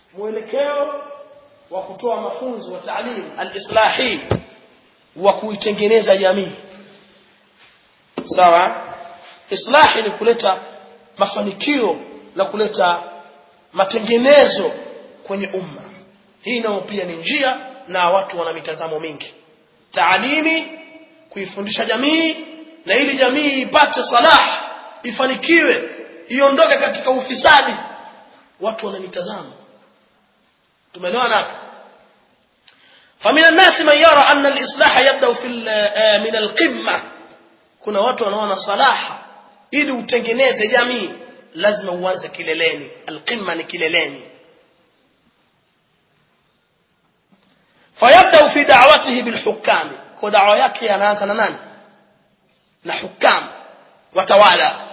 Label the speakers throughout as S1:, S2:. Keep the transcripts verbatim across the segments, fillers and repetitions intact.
S1: mwelekeo wa kutoa mafunzo wa taalim al-islahi wa kuitengeneza jamii. Sawa? Islahi ni kuleta mafanikio na kuleta matengenezo kwenye umma. Hii nao pia ni njia na watu wana mitazamo mingi. Taalimi kuifundisha jamii na ili jamii ipate salah, ifanikiwe, iondoke katika ufisadi. Watu wana mitazamo. Tumeelewana hapo? فمن الناس من يرى أن الإصلاح يبدأ في من القمة. kuna watu wanaona salaha ili utengeneze jamii lazima uanze kileleni. Alqimma ni kileleni. فيبدأ في دعوته بالحكام. kwa da'wa yake anaanza na nani? na hukam, watawala,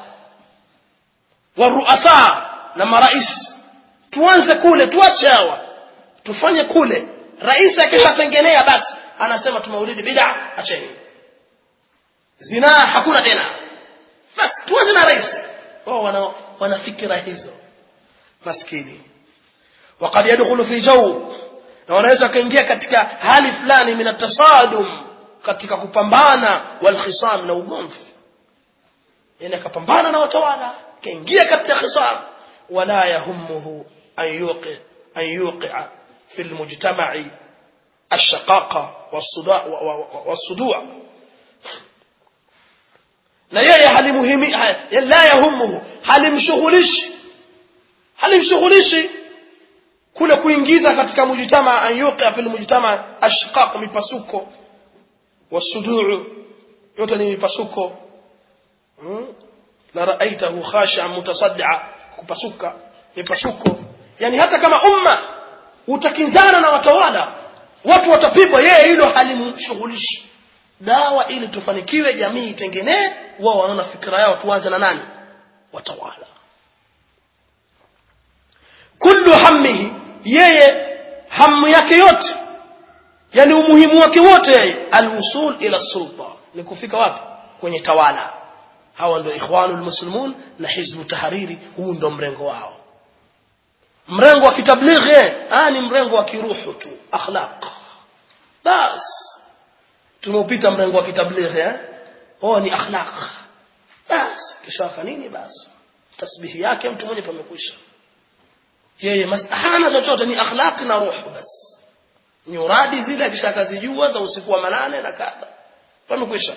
S1: waruasa na marais. Tuanze kule, tuache hawa, tufanye kule. Rais akishatengenea basi anasema tumaulidi bid'a, acheni. Zina hakuna tena. Basi tuanze na rais. Wao wana wana fikra hizo. Maskini. Wakati yadkhulu fi jaw, na wanaweza kaingia katika hali fulani min at-tasadum, katika kupambana wal khisam na ugomvi. Yana kapambana na watawala, kaingia katika khisam, wala yahummuhu an yuqi an yuqi'a في المجتمع الشقاقة والصداع والصدوع. na yeye halimuhimi la yahumuhu, halimshughulishi halimshughulishi kule kuingiza katika mujtama ayuqa fil mujtama ashqaq, mipasuko wasudu', yote ni mipasuko. la ra'aitahu khashi'an mutasaddi'a, kupasuka mipasuko. Yani hata kama umma utakinzana na watawala, watu watapigwa, yeye hilo halimshughulishi. Dawa ili tufanikiwe, jamii itengenee, wao wanaona fikra yao tuanze na nani? Watawala. Kullu hammihi, yeye hamu yake yote, yani umuhimu wake wote, alwusul ila sulta, ni kufika wapi? Kwenye tawala. Hawa ndio ikhwanul muslimun na hizbu tahariri, huu ndio mrengo wao. Mrengo wa kitablighi ah ni mrengo wa kiruhu tu, akhlaq. Bas tumeupita mrengo wa kitablighi eh oh ni akhlaq. Bas kisha nini? Bas tasbihi yake mtu mwenye pamekwisha. Yeye masahana chochote ni akhlaq na ruhu bas. Ni uradi zile kisha kazijua za usiku wa manane na kadha. Pamekwisha.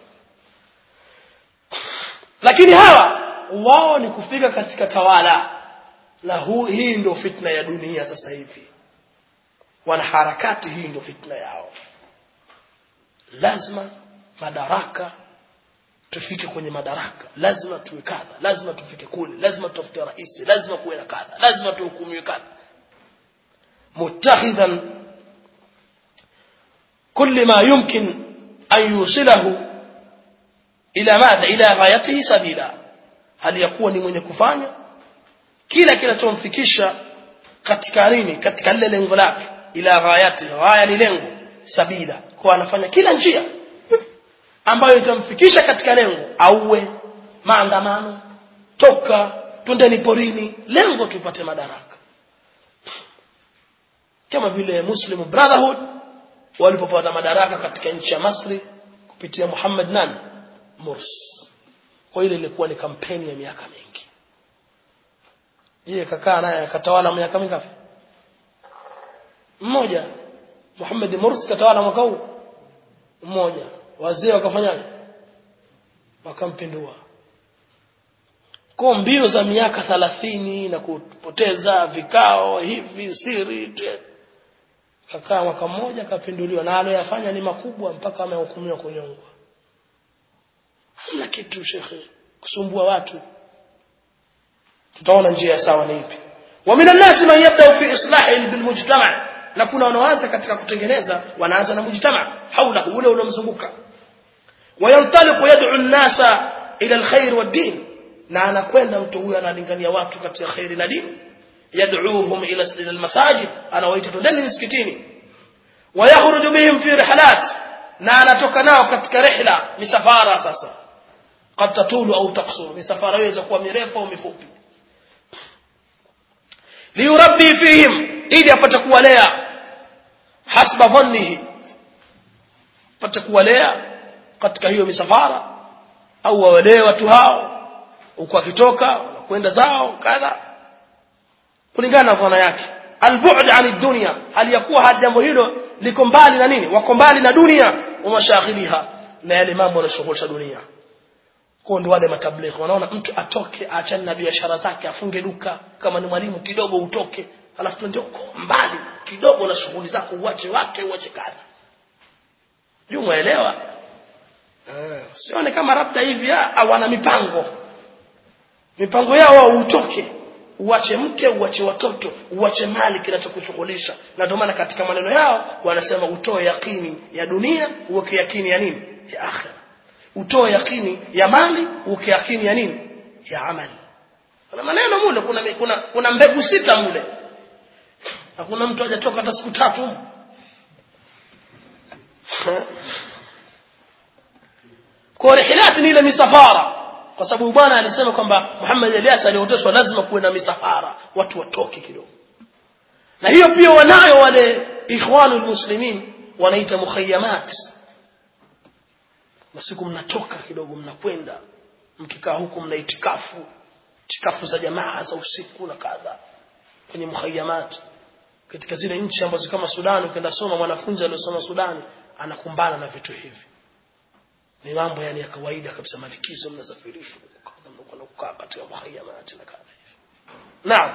S1: Lakini hawa wao ni kufika katika tawala. Na huu hii ndio fitna ya dunia sasa hivi. Wana harakati, hii ndio fitna yao. Lazima madaraka, tufike kwenye madaraka, lazima tuwe kadha, lazima tufike kule, lazima tutafute rais, lazima kuwe na kadha, lazima tuhukumiwe kadha. Mutakhidhan kulli ma yumkin an yusilahu ila madha ila ghayatihi sabila. Hali yakuwa ni mwenye kufanya kila kinachomfikisha katika nini? Katika lile lengo lake. Ila ghayati, ghaya ni lengo, sabila, kwa anafanya kila njia ambayo itamfikisha katika lengo. Auwe maandamano, toka twendeni porini, lengo tupate madaraka. Kama vile Muslim Brotherhood walipopata madaraka katika nchi ya Misri kupitia Muhammad nani? Morsi. Kwa ile ilikuwa ni kampeni ya miaka mingi. Je, kakaa naye akatawala miaka mingapi? Mmoja. Muhammad Morsi katawala mwaka huu mmoja. Wazee wakafanyaje? Wakampindua. Kwa mbio za miaka thelathini na kupoteza vikao hivi siri, kakaa mwaka mmoja kapinduliwa, na aliyofanya ni makubwa mpaka amehukumiwa kunyongwa. Hamna kitu shekhe kusumbua watu. Tutaona njia sawa ni ipi. Wa minan nasi man yabda fi islahi bil mujtama', na kuna wanaanza katika kutengeneza, wanaanza na mujtama haula ule unomzunguka. Wayantaliqu yad'u an-nasa ila al-khair wad-din, na anakwenda mtu huyo analingania watu katika khairi na dini. Yad'uuhum ila al-masajid, anawaita twendeni msikitini. Wayakhruju bihim fi rihlat, na anatoka nao katika rihla, misafara. Sasa qad tatulu au taqsur, misafara inaweza kuwa mirefu au mifupi. Liyurabbi fihim, ili apate kuwalea hasba dhannihi, apate kuwalea katika hiyo misafara au wawalee watu hao huko akitoka kwenda zao kadha kulingana na dhana yake. Al-bu'd 'ani dunya, hali yakuwa hali jambo hilo liko mbali na nini, wako mbali na dunia wa mashaghiliha, na yale mambo yanashughulisha dunia. Kwa ndio wale matablighi wanaona mtu atoke aachane na biashara zake, afunge duka, kama ni mwalimu kidogo utoke, alafu ndio mbali kidogo na shughuli zako, uache wake uache kazi. Ndio muelewa? Eh, sione kama labda hivi hawana mipango. Mipango yao wao utoke, uache mke, uache watoto, uache mali kinachokushughulisha. Na ndio maana katika maneno yao wanasema utoe yakini ya dunia, uweke yakini ya nini? Ya akhira. Utoe yakini ya mali, uweke yakini ya nini? Ya amali. Kuna maneno mule, kuna kuna kuna mbegu sita mule. Hakuna mtu hajatoka hata siku tatu. Kwa rihilati ni ile misafara, kwa sababu bwana alisema kwamba Muhammad Elias alioteshwa lazima kuwe na misafara, watu watoke kidogo. Na hiyo pia wanayo wale ikhwanul muslimin, wanaita mukhayamat. Na siku mnatoka kidogo mnakwenda, mkikaa huko mna itikafu, itikafu za jamaa za usiku na kadha kwenye mukhayamat. Katika zile nchi ambazo kama Sudan, ukienda soma mwanafunzi aliyosoma Sudan anakumbana na vitu hivi. Ni mambo yani ya kawaida kabisa, malikizo mnasafirishwa mnakwenda kukaa katika mukhayamat na kadha hivi. Naam.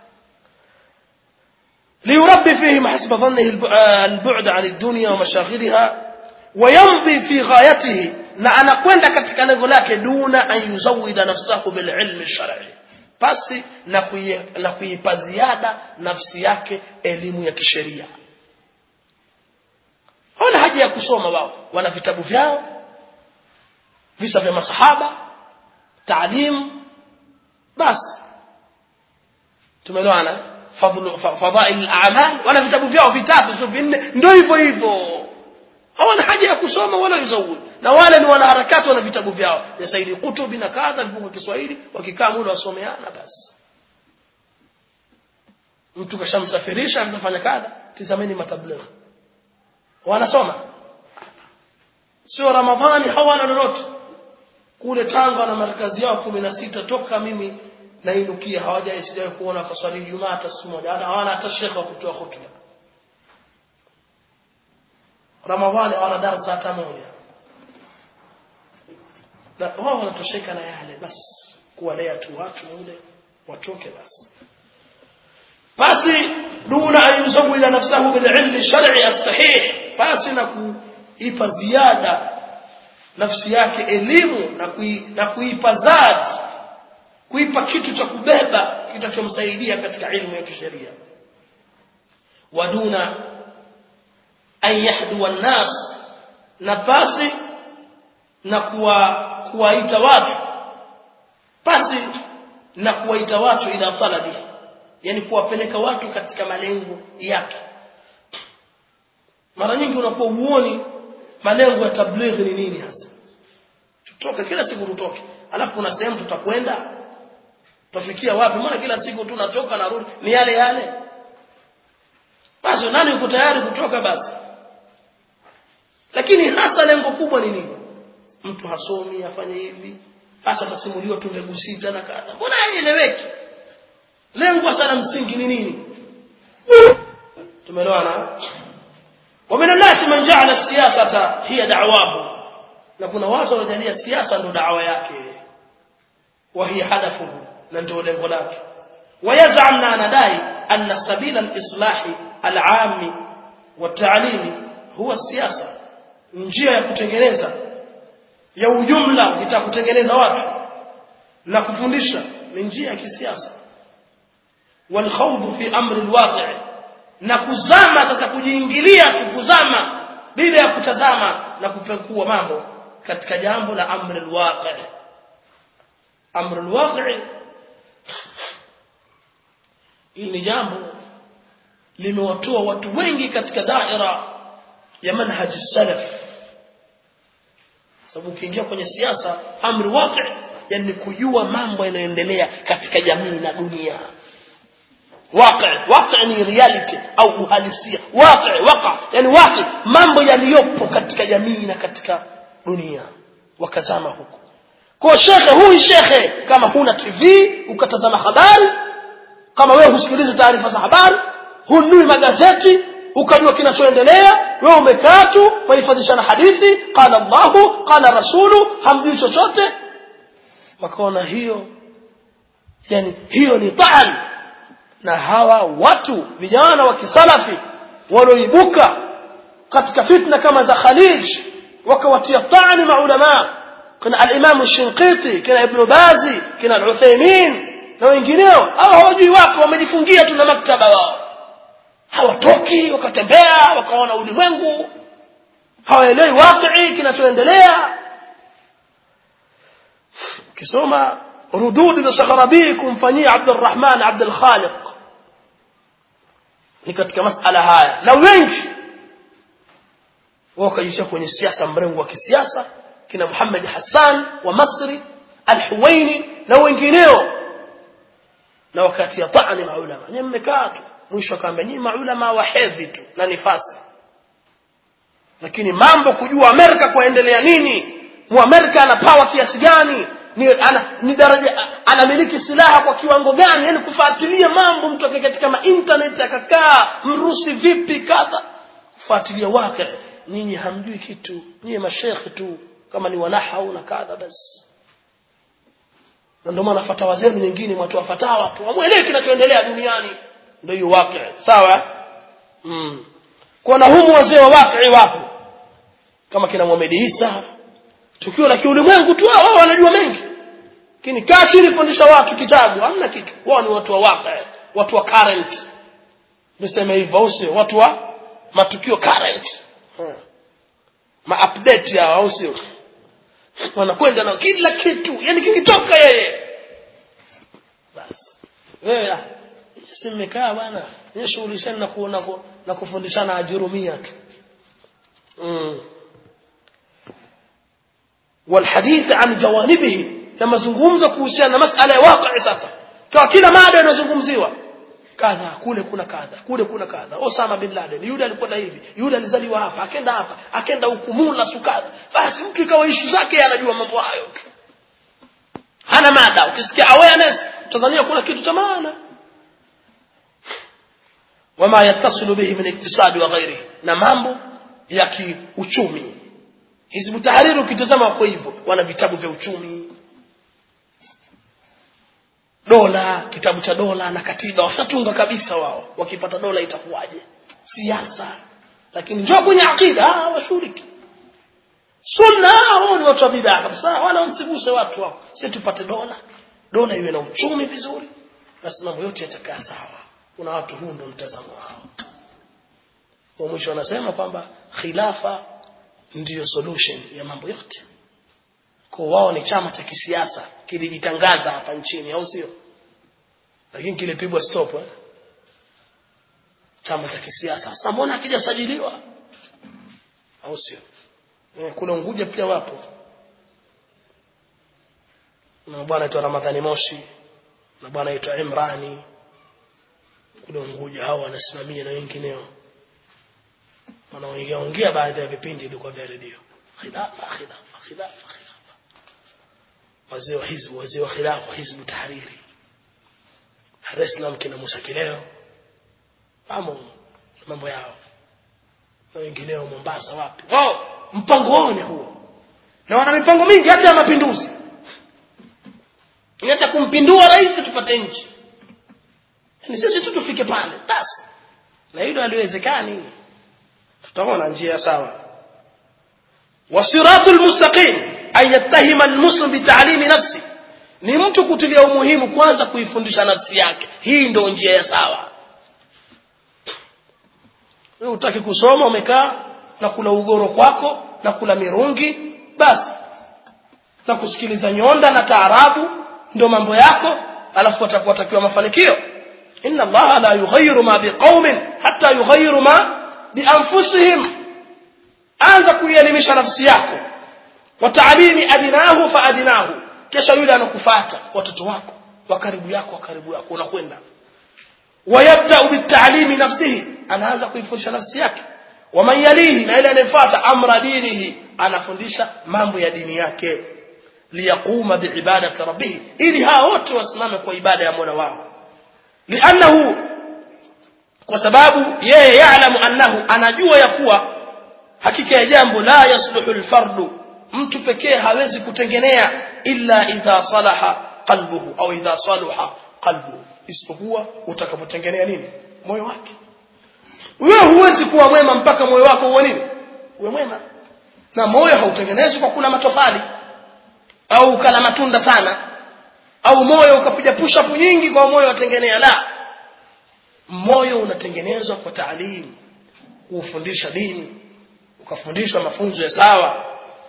S1: ليربي فيهم حسب ظنه البعد عن الدنيا ومشاغلها ويمضي في غايته, na anakwenda katika lengo lake duna an yuzawida nafsahu bil ilm ash-shar'i, pasi na kui, na kuipa ziada nafsi yake elimu ya kisheria. Hawana haja ya kusoma wao, wana vitabu vyao, visa vya masahaba, taalim, basi tumeelewana. Fadhlu fadhail al-a'mal, wana vitabu vyao vitatu sio vinne, ndio hivyo hivyo. Hawana haja ya kusoma wala yuzawid. Na wale ni wanaharakati, wana vitabu vyao ya Saidi Kutubi na kadha vipo kwa Kiswahili, wakikaa muda wasomeana basi. Mtu kashamsafirisha anafanya kadha, tizameni matablighi wanasoma. Sio Ramadhani hawana lolote. Kule Tanga na markazi yao kumi na sita toka mimi nainukia hawajawahi sijawahi kuona kwa swali Ijumaa hata siku moja. Hawana hata shekhe wa kutoa hutuba. Ramadhani hawana darasa hata moja. Na wao wanatosheka na yale basi, kuwalea tu watu muda watoke basi. Basi duna ayuzawila nafsahu bil ilmi shar'i as-sahih, basi na kuipa ziada nafsi yake elimu na kui, na kuipa zati, kuipa kitu cha kubeba kitachomsaidia katika ilmu ya kisheria. Waduna an yahdu an-nas, na basi na kuwa kuwaita watu, basi na kuwaita watu ila talabi, yani kuwapeleka watu katika malengo yake. Mara nyingi unakuwa uone malengo ya tablighi ni nini hasa. Tutoke kila siku tutoke, alafu kuna sehemu tutakwenda, tutafikia wapi? Maana kila siku tunatoka na rudi ni yale yale. Basi nani uko tayari kutoka basi? Lakini hasa lengo kubwa ni nini? Mtu hasomi afanye hivi, hasa tasimuliwa tu mbegu sita na kadha. Mbona haieleweki? Lengo hasa la msingi ni nini? Tumeelewana? ومن الناس من جعل السياسة هي دعواه, na kuna watu wanajalia siasa ndo da'wa yake, wa hiya hadafuhu, na ndio lengo lake. Wayaz'am, na anadai anna sabila al-islahi al-'ami wa ta'limi huwa siasa, njia ya kutengeneza ya ujumla, itakutengeneza watu na kufundisha ni njia ya kisiasa. Wal khawd fi amri al-waqi', na kuzama sasa, kujiingilia kukuzama bila ya kutazama na kupekua mambo katika jambo la amri al-waqi'. Amri al-waqi' hili jambo limewatoa watu wengi katika daira ya manhaji salaf. Sababu ukiingia kwenye siasa, amri waqi', yani kujua mambo yanayoendelea katika jamii na dunia. waqi waqi ni reality au uhalisia waqi waqa yani waqi mambo yaliyopo katika jamii na katika dunia wakazama huko kwa shekhe huyu shekhe kama huna T V ukatazama habari kama wewe husikiliza taarifa za habari hunui magazeti ukajua kinachoendelea wewe umekaa tu kuhifadhishana hadithi qala Allahu qala rasulu hamjui chochote wakaona hiyo yani hiyo ni ta'al na hawa watu vijana wa kisalafi walioibuka katika fitna kama za Khalij wakawatia ta'ani maulama kuna al-Imam al-Shinqiti kuna Ibn Bazi kuna al-Uthaymeen na wengineo hao hawajui wako wamejifungia tu na maktaba wao hawatoki wakatembea wakaona ulimwengu hawaelewi wakati kinachoendelea ukisoma rudud al-Saghrabi kumfanyia Abdurrahman Abdul Khaliq ni katika masala haya na wengi wakajisha kwenye siasa mrengo wa kisiasa kina Muhammad Hassan wa Masri al-Huwaini na wengineo na wakati ya ta'ani maulama nyinyi mmekaa tu mwisho akaambia nyinyi maulama wa hedhi tu na nifasi lakini mambo kujua Amerika kuendelea nini muamerika ana power kiasi gani ni ana ni daraja anamiliki silaha kwa kiwango gani yani kufuatilia mambo mtu katika ma internet akakaa mrusi vipi kadha kufuatilia waqi nyinyi hamjui kitu nyinyi mashekhi tu kama ni wanahau na kadha basi na ndio maana fatawa zenu nyingine mwatoa fatawa tu amuelewe kinachoendelea duniani ndio hiyo waqi sawa mm kuna humu wazee wa waqi wapo kama kina Muhammad Isa tukio la kiulimwengu tu wao wanajua mengi lakini kaa chini fundisha watu kitabu hamna kitu wao ni watu wa waqi watu wa current niseme hivyo sio watu wa matukio current hmm. ma update ya au sio wanakwenda na kila kitu yani kikitoka yeye basi wewe simekaa bwana nishughulishana na kuona na kufundishana ajurumia tu mm والحديث عن جوانبه لما zungumza kuhusiana na masala ya waqi sasa kwa kila mada inazungumziwa kadha kule kuna kadha kule kuna kadha Osama bin Laden yule alikuwa hivi yule alizaliwa hapa akenda hapa akenda hukumula sukadha basi mtu ikawa issue zake anajua mambo hayo tu hana mada ukisikia awareness Tanzania kuna kitu cha maana wama yattasilu bihi min iktisadi wa ghairihi na mambo ya kiuchumi Hizbu Tahrir ukitazama kwa hivyo wana vitabu vya uchumi dola kitabu cha dola na katiba washatunga kabisa wao wakipata dola itakuwaje siasa lakini njoo kwenye akida washiriki sunna hao ni watu wa bid'a kabisa wala msiguse watu wao sisi tupate dola dola iwe na uchumi vizuri basi mambo yote yatakaa sawa kuna watu huu ndio mtazamo wao kwa mwisho wanasema kwamba khilafa ndiyo solution ya mambo yote kwa wao ni chama cha kisiasa kilijitangaza hapa nchini au sio lakini kilipigwa stop eh chama cha kisiasa sasa mbona hakijasajiliwa au sio eh kule Unguja pia wapo na bwana aitwa Ramadhani Moshi na bwana aitwa Imrani kule Unguja hao wanasimamia na wengineo wanaongea ongea baadhi ya vipindi ilikuwa vya redio khilafa khilafa khilafa khilafa wazee wa hizbu wazee wa khilafa hizbu tahariri Dar es Salaam kina Musa Kileo mambo mambo yao na wengineo Mombasa wapi wao mpango wao ni huo na wana mipango mingi hata ya mapinduzi hata kumpindua rais tupate nchi ni sisi tu tufike pale basi na hilo haliwezekani tutaona njia sawa wasiratul mustaqim ay yattahima almuslim bita'limi nafsi ni mtu kutilia umuhimu kwanza kuifundisha nafsi yake hii ndio njia ya sawa wewe utaki kusoma umekaa na kula ugoro kwako na kula mirungi basi na kusikiliza nyonda na taarabu ndio mambo yako alafu utakuwa takiwa mafanikio inna allaha la yughayyiru ma biqaumin hatta yughayyiru ma bianfusihim anza kuielimisha nafsi yako wa ta'limi adinahu fa adinahu kisha yule anakufuata watoto wako wa karibu yako wa karibu yako unakwenda wayabda bitalimi nafsihi, anaanza kuifundisha nafsi yake, waman yalihi, na ile anayefuata amra dinihi, anafundisha mambo ya dini yake, liyaquma biibadati rabbih, ili hao wote wasimame kwa ibada ya Mola wao. Li'annahu, kwa sababu yeye yaalamu annahu, anajua ya kuwa hakika ya jambo, la yasluhu alfardu, mtu pekee hawezi kutengenea, illa idha salaha qalbuhu au idha salaha qalbuhu, isipokuwa utakapotengenea nini? Moyo wake. Wewe huwezi kuwa mwema mpaka moyo wako uwe nini? Uwe mwema. Na moyo hautengenezwi kwa kula matofali au kala matunda sana, au moyo ukapiga push up nyingi kwa moyo watengenea. La, moyo unatengenezwa kwa taalimu, kufundisha dini, ukafundishwa mafunzo ya sawa.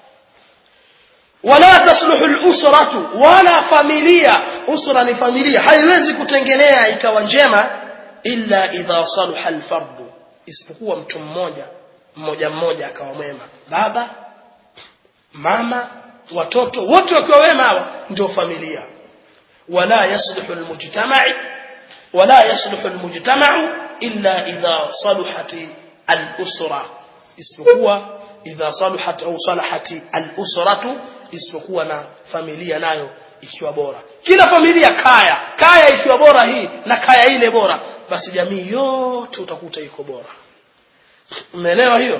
S1: Wala tasluhu al-usratu, wala familia, usra ni familia, haiwezi kutengenea ikawa njema illa idha salaha al-fardu, isipokuwa mtu mmoja mmoja mmoja akawa mwema. Baba, mama, watoto wote wakiwa wema, hawa ndio familia. Wala yasluhu al-mujtama' wala yasluhu al-mujtama'u illa idha salahati al-usra, isipokuwa idha salahat au salahati al-usratu, isipokuwa na familia nayo ikiwa bora. Kila familia, kaya kaya ikiwa bora hii na kaya ile bora, basi jamii yote utakuta iko bora. Umeelewa hiyo?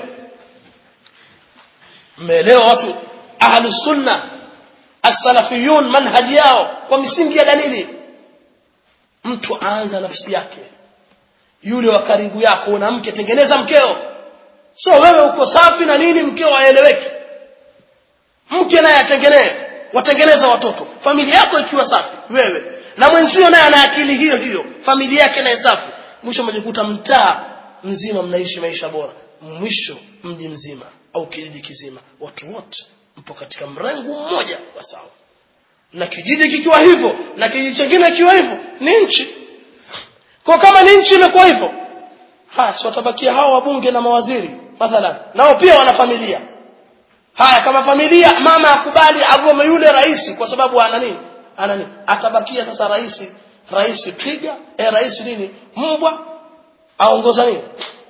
S1: Umeelewa? Watu ahlus sunna as-salafiyun manhaji yao kwa misingi ya dalili. Mtu aanza nafsi yake, yule wa karibu yako. Una mke, tengeneza mkeo, sio wewe uko safi na nini mkeo aeleweki. Mke naye atengenee, watengeneza watoto. Familia yako ikiwa safi, wewe na mwenzio naye ana akili hiyo hiyo, familia yake naye safi, mwisho mjikuta mtaa mzima mnaishi maisha bora. Mwisho mji mzima au kijiji kizima, watu wote mpo katika mrengo mmoja wa sawa. Na kijiji kikiwa hivyo na kijiji kingine kikiwa hivyo, ni nchi. Kwa kama ni nchi imekuwa hivyo, hasa watabakia hao wabunge na mawaziri mathalan, nao pia wana familia. Haya, kama familia mama akubali agome yule rais kwa sababu ana nini? Ana nini? Atabakia sasa rais, rais twiga, eh rais nini? Mbwa, aongoza nini?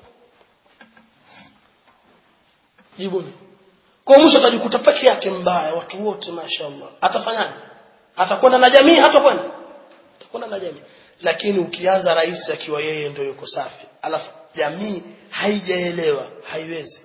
S1: Jibuni. Kwa mwisho atajikuta peke yake mbaya, watu wote mashaallah. Atafanyaje? Atakwenda na jamii, hatakwenda? Atakwenda na jamii. Lakini ukianza rais akiwa yeye ndio yuko safi, alafu jamii haijaelewa, haiwezi.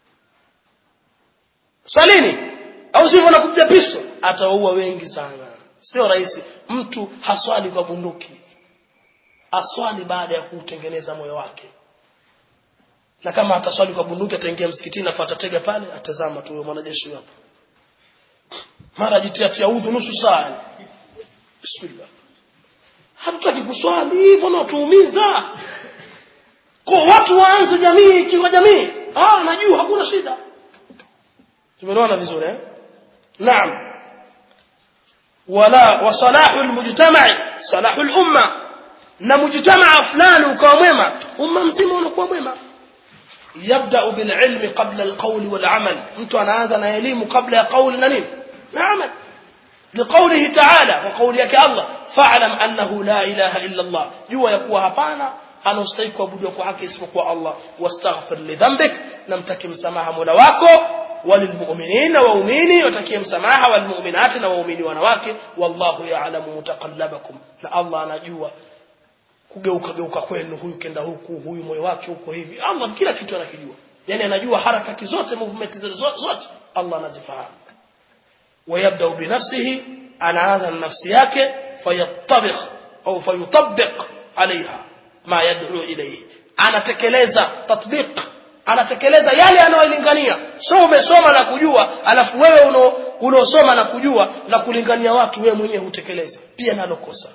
S1: Swalini au sivyo na kupiga pisto, ataua wengi sana. Sio rais, mtu haswali kwa bunduki, aswali baada ya kutengeneza moyo wake. Na kama ataswali kwa bunduki, ataingia msikitini afuata tega pale, atazama tu mwanajeshi hapo, mara jitia tia udhu nusu saa. Bismillah. Hatutaki kuswali hivyo na tuumiza. Kwa watu waanze jamii ikiwa jamii, ah najua hakuna shida. Tumeelewana vizuri eh? Naam. Wala wasalahu almujtama'i, salahu al-umma, na mujtama'a fulani ukawa mwema, umma mzima unakuwa mwema. Yabda bil ilmi qabla al-qawl wal amal, mtu anaanza na elimu kabla ya qawl na nini? Na amal. لقوله تعالى وقولك الله فاعلم أنه لا إله إلا الله, jua ya kuwa hapana anastahili kuabudiwa kwa haki isipokuwa Allah. Wastaghfir li dhanbik, namtaki msamaha Mola wako. Walilmu'minina, waumini watakie msamaha. Walmu'minati, na waumini wanawake. Wallahu ya'lamu mutaqallabakum, na Allah anajua kugeuka geuka kwenu, huyu kenda huku, huyu moyo wake huko hivi. Allah kila kitu anakijua, yani anajua harakati zote, movement zote Allah anazifahamu. ويبدأ بنفسه, anaanza na nafsi yake, fayatabikh au fayutabbiq عليها ما يدعو إليه, anatekeleza tatbiq, anatekeleza yale anayolingania. Sio umesoma na kujua alafu wewe uno unosoma na kujua na kulingania watu, wewe mwenyewe hutekeleza, pia nalo kosa.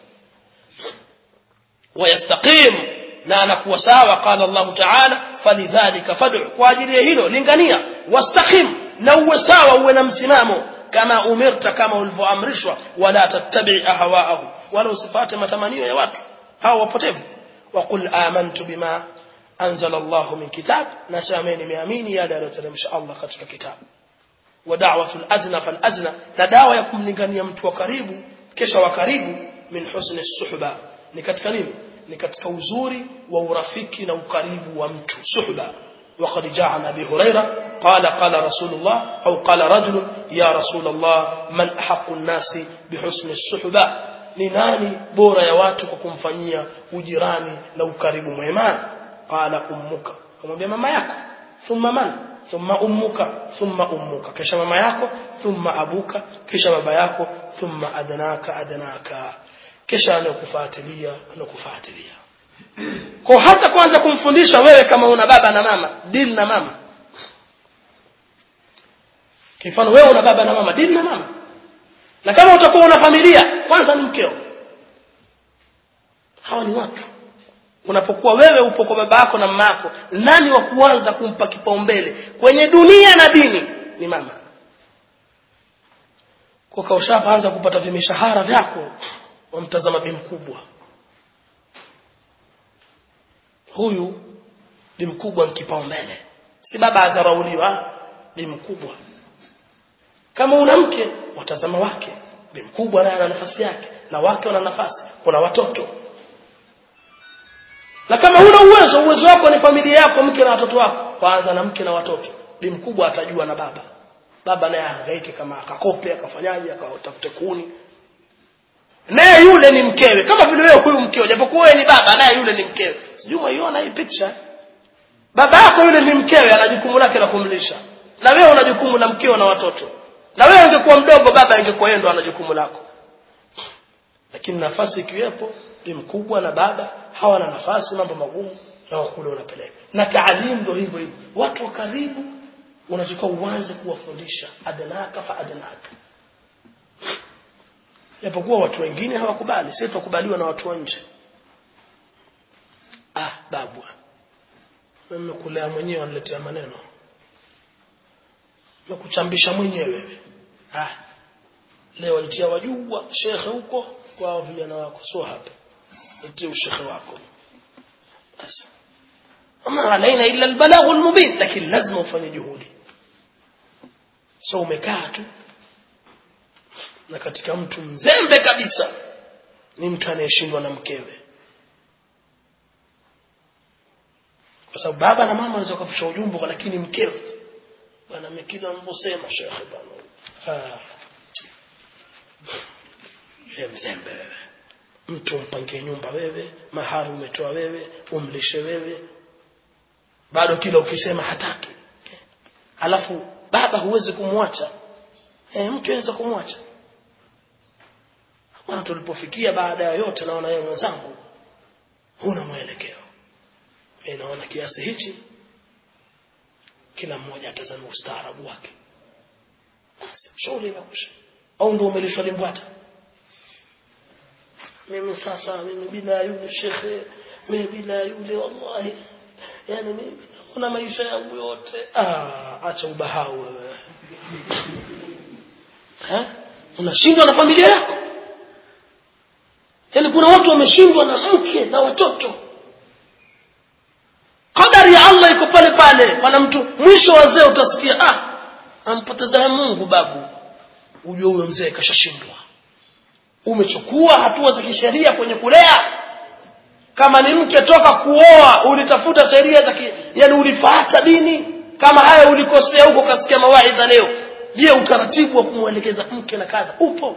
S1: Wayastaqim, na anakuwa sawa. Qala Allah Ta'ala falidhalika fad'u, kwa ajili ya hilo lingania. Wastaqim, na uwe sawa, uwe na msimamo kama umirta, kama ulivyoamrishwa. Wala tattabi ahwaahu, wala usifate matamanio ya watu hao wapotevu. Wa qul amantu bima anzala Allah min kitab, nasema nimeamini yale aliyoteremsha Allah katika kitabu. Wa da'watul adna fal adna, na dawa ya kumlingania mtu wa karibu kisha wa karibu, min husni as-suhba, ni katika nini? ni katika uzuri wa urafiki na ukaribu wa mtu suhba. وقد جاء عن أبي هريرة قال قال رسول الله أو قال رجل يا رسول الله من أحق الناس بحسن الصحبة ni nani bora ya watu kwa kumfanyia ujirani na ukaribu mwema? Qala ummuka, kumwambia mama yako. Thumma man? Thumma ummuka, thumma ummuka, kisha mama yako. Thumma abuka, kisha baba yako. Thumma adnaka adnaka, kisha anakufuatilia anakufuatilia. Kwa hata kwanza kumfundisha wewe kama una baba na mama, deal na mama. Kifano wewe una baba na mama, deal na mama. Na kama utakuwa una familia, kwanza ni mkeo. Hawa ni watu. Unapokuwa wewe upo kwa baba yako na mama yako, nani wa kuanza kumpa kipaumbele kwenye dunia na dini? Ni mama. Kwa kwa ushaanza kupata vimishahara vyako, wamtazama bi mkubwa. Huyu bi mkubwa ni kipaumbele. Si baba azarauliwa, bi mkubwa. Kama una mke, watazama wake. Bi mkubwa naye ana nafasi yake, na wake wana nafasi, kuna watoto. Na kama huna uwezo, uwezo wako ni familia yako, mke na watoto wako, kwanza na mke na watoto. Bi mkubwa atajua na baba. Baba naye hangaike kama akakope, akafanyaje, akatafute kuni. Naye yule ni mkewe, kama vile wewe huyu mkeo, japokuwa wewe ni baba, naye yule ni mkewe. Sijui umeiona hii picture? Baba yako yule ni mkewe, ana jukumu lake la kumlisha. Na wewe una jukumu la mkeo na watoto. Na wewe ungekuwa mdogo, baba ingekuwa yeye ndo ana jukumu lako. Lakini nafasi ikiwepo, ni mkubwa na baba hawana nafasi, mambo magumu na wakule unapeleka. Na taalimu ndio hivyo hivyo. Watu wa karibu unachukua uanze kuwafundisha, adnaka fa adnaka. Japokuwa watu wengine hawakubali, sisi tukubaliwa na watu wa nje. Ah, babu. Mimi kulea mwenyewe analetea maneno. Na kuchambisha mwenyewe. Ah. Leo jitia wajua shekhe huko kwa vijana wako, sio hapa. Jitia ushekhe wako. Basi. Ama alaina illa albalagh almubin, lakini lazima ufanye juhudi. Sio umekaa tu. Na katika mtu mzembe kabisa ni mtu anayeshindwa na mkewe. Kwa sababu baba na mama wanaweza kufisha ujumbe, lakini mkewe bwana mekila mbosema shekhe bwana. Ah. Yeye mzembe wewe. Mtu mpangie nyumba wewe, mahari umetoa wewe, umlishe wewe. Bado kila ukisema hataki. Alafu baba huwezi kumwacha. Eh, mke anaweza kumwacha. Bwana tulipofikia baada ya yote, naona yeye mwenzangu huna mwelekeo. Mimi naona kiasi hichi kila mmoja atazama ustaarabu wake. Basi shauri inakusha. Au ndio umelishwa limbwata. Mimi sasa mimi bila yule shekhe, mimi bila yule wallahi. Yaani mimi kuna maisha yangu yote. Ah, acha ubahau wewe. Eh? Unashindwa na familia yako. Yaani kuna watu wameshindwa na mke na watoto. Kadari ya Allah iko pale pale. Kuna mtu mwisho wazee utasikia ah, ampoteza Mungu babu. Ujue huyo mzee kashashindwa. Umechukua hatua za kisheria kwenye kulea. Kama ni mke toka kuoa, ulitafuta sheria za yaani ulifuata dini. Kama haya ulikosea huko kasikia mawaidha leo. Je, utaratibu wa kumuelekeza mke na kadha upo?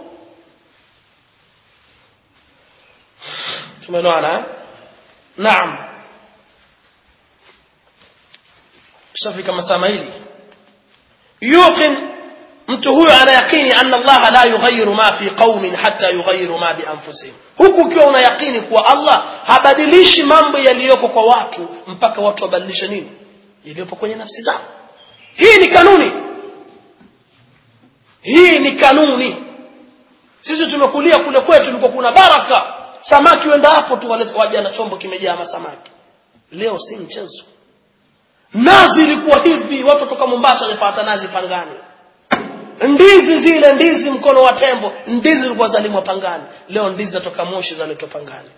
S1: Tumeelewana? Naam. Shafika masama hili. Yuqin, mtu huyo anayakini anna Allah la yughayyiru ma fi qaumin hatta yughayyiru ma bi anfusihim. Huku ukiwa unayakini kuwa Allah habadilishi mambo yaliyoko kwa watu mpaka watu wabadilishe nini? Yaliyopo kwenye nafsi zao. Hii ni kanuni. Hii ni kanuni. Sisi tumekulia kule kwetu tulikuwa kuna baraka. Samaki wenda hapo tu waje na chombo kimejaa masamaki. Leo si mchezo. Nazi ilikuwa hivi, watu kutoka Mombasa walipata nazi Pangani. Ndizi zile ndizi mkono wa tembo, ndizi zilikuwa zalimwa Pangani. Leo ndizi zatoka Moshi zaletwa Pangani.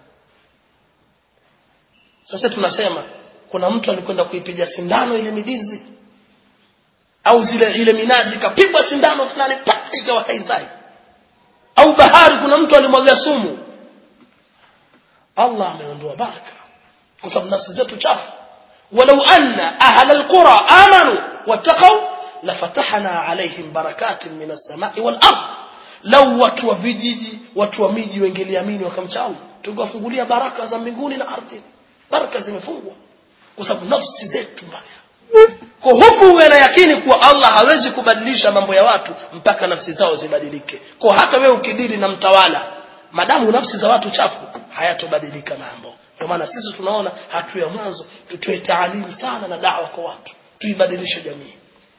S1: Sasa tunasema kuna mtu alikwenda kuipiga sindano ile midizi au zile ile minazi kapigwa sindano fulani paka ikawa haizai. Au bahari kuna mtu alimwaga sumu. Allah ameondoa baraka kwa sababu nafsi zetu chafu. walau anna ahla alqura amanu wattaqaw lafatahna alaihim barakatin minas samai wal ard, law watu wa vijiji watu wa miji wengeliamini wakamcha Allah tungewafungulia baraka za mbinguni na ardhi. Baraka zimefungwa kwa sababu nafsi zetu mbaya. Kwa huku uwe na yakini kuwa Allah hawezi kubadilisha mambo ya watu mpaka nafsi zao zibadilike. Kwa hata wewe ukidili na mtawala, madamu nafsi za watu chafu, hayatobadilika mambo. Kwa maana sisi tunaona hatua ya mwanzo tutoe taalimu sana na da'wa kwa watu, tuibadilishe jamii.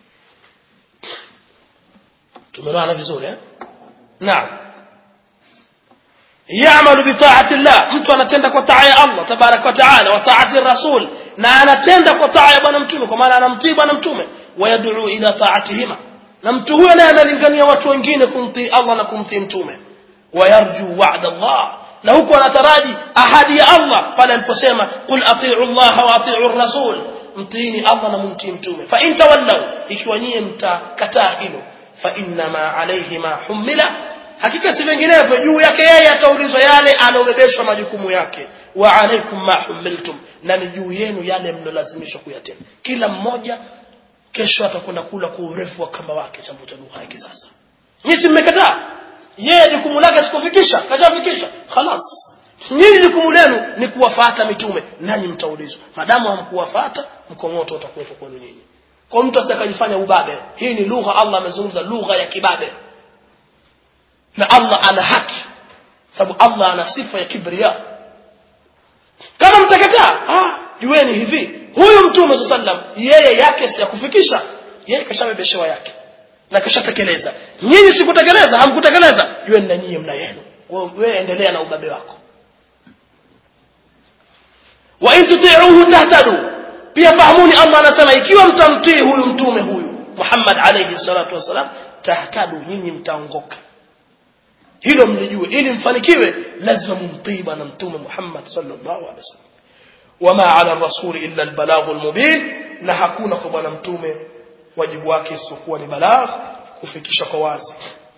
S1: Tumeelewana vizuri eh? Naam. Ya'malu bi ta'ati Allah, mtu anatenda kwa taa ya Allah tabaraka wa taala, wa ta'ati rasul, na anatenda kwa taa ya bwana mtume, kwa maana anamtii bwana mtume, wa yad'u ila ta'atihima, na mtu huyo naye analingania watu wengine kumtii Allah na kumtii mtume. Wa yarju wa'da Allah, na huko anataraji ahadi ya Allah pale aliposema qul ati'u Allah wa ati'u ar-rasul, mtiini Allah na mumtii mtume. Fa in tawallaw, ikiwa nyie mtakataa hilo, fa inna ma alayhi ma humila, hakika si vinginevyo juu yake yeye ataulizwa yale anobebeshwa majukumu yake. Wa alaykum ma humiltum, na ni juu yenu yale mnalazimishwa kuyatenda. Kila mmoja kesho atakwenda kula kwa urefu wa kamba wake, chambo cha lugha ya kisasa. Nyinyi mmekataa, yeye jukumu lake sikufikisha, kashafikisha, خلاص. Nyinyi jukumu lenu ni kuwafuata mitume, nanyi mtaulizwa. Madamu hamkuwafuata, mkongoto utakuwa kwenu nyinyi. Kwa mtu atakayefanya ubabe, hii ni lugha Allah amezungumza, lugha ya kibabe. Na Allah ana haki, sababu Allah ana sifa ya kibria. Kama mtakataa, ah, jueni hivi, huyu mtume sallam yeye yake si ya kufikisha, yeye kashabebeshewa yake na kashatekeleza. Nyinyi sikutekeleza, hamkutekeleza, jueni na nyinyi mna yenu. Wewe endelea na ubabe wako. Wa in tuti'uhu tahtadu, pia fahamuni Allah anasema ikiwa mtamtii huyu mtume huyu Muhammad alayhi salatu wasalam, tahtadu, nyinyi mtaongoka. Hilo mlijue, ili mfanikiwe lazima mumtii bwana mtume Muhammad sallallahu alaihi wasallam. Wama ala ar-rasul illa al-balagh al-mubin, na hakuna kwa bwana mtume wajibu wake isipokuwa ni balagh, kufikisha kwa wazi.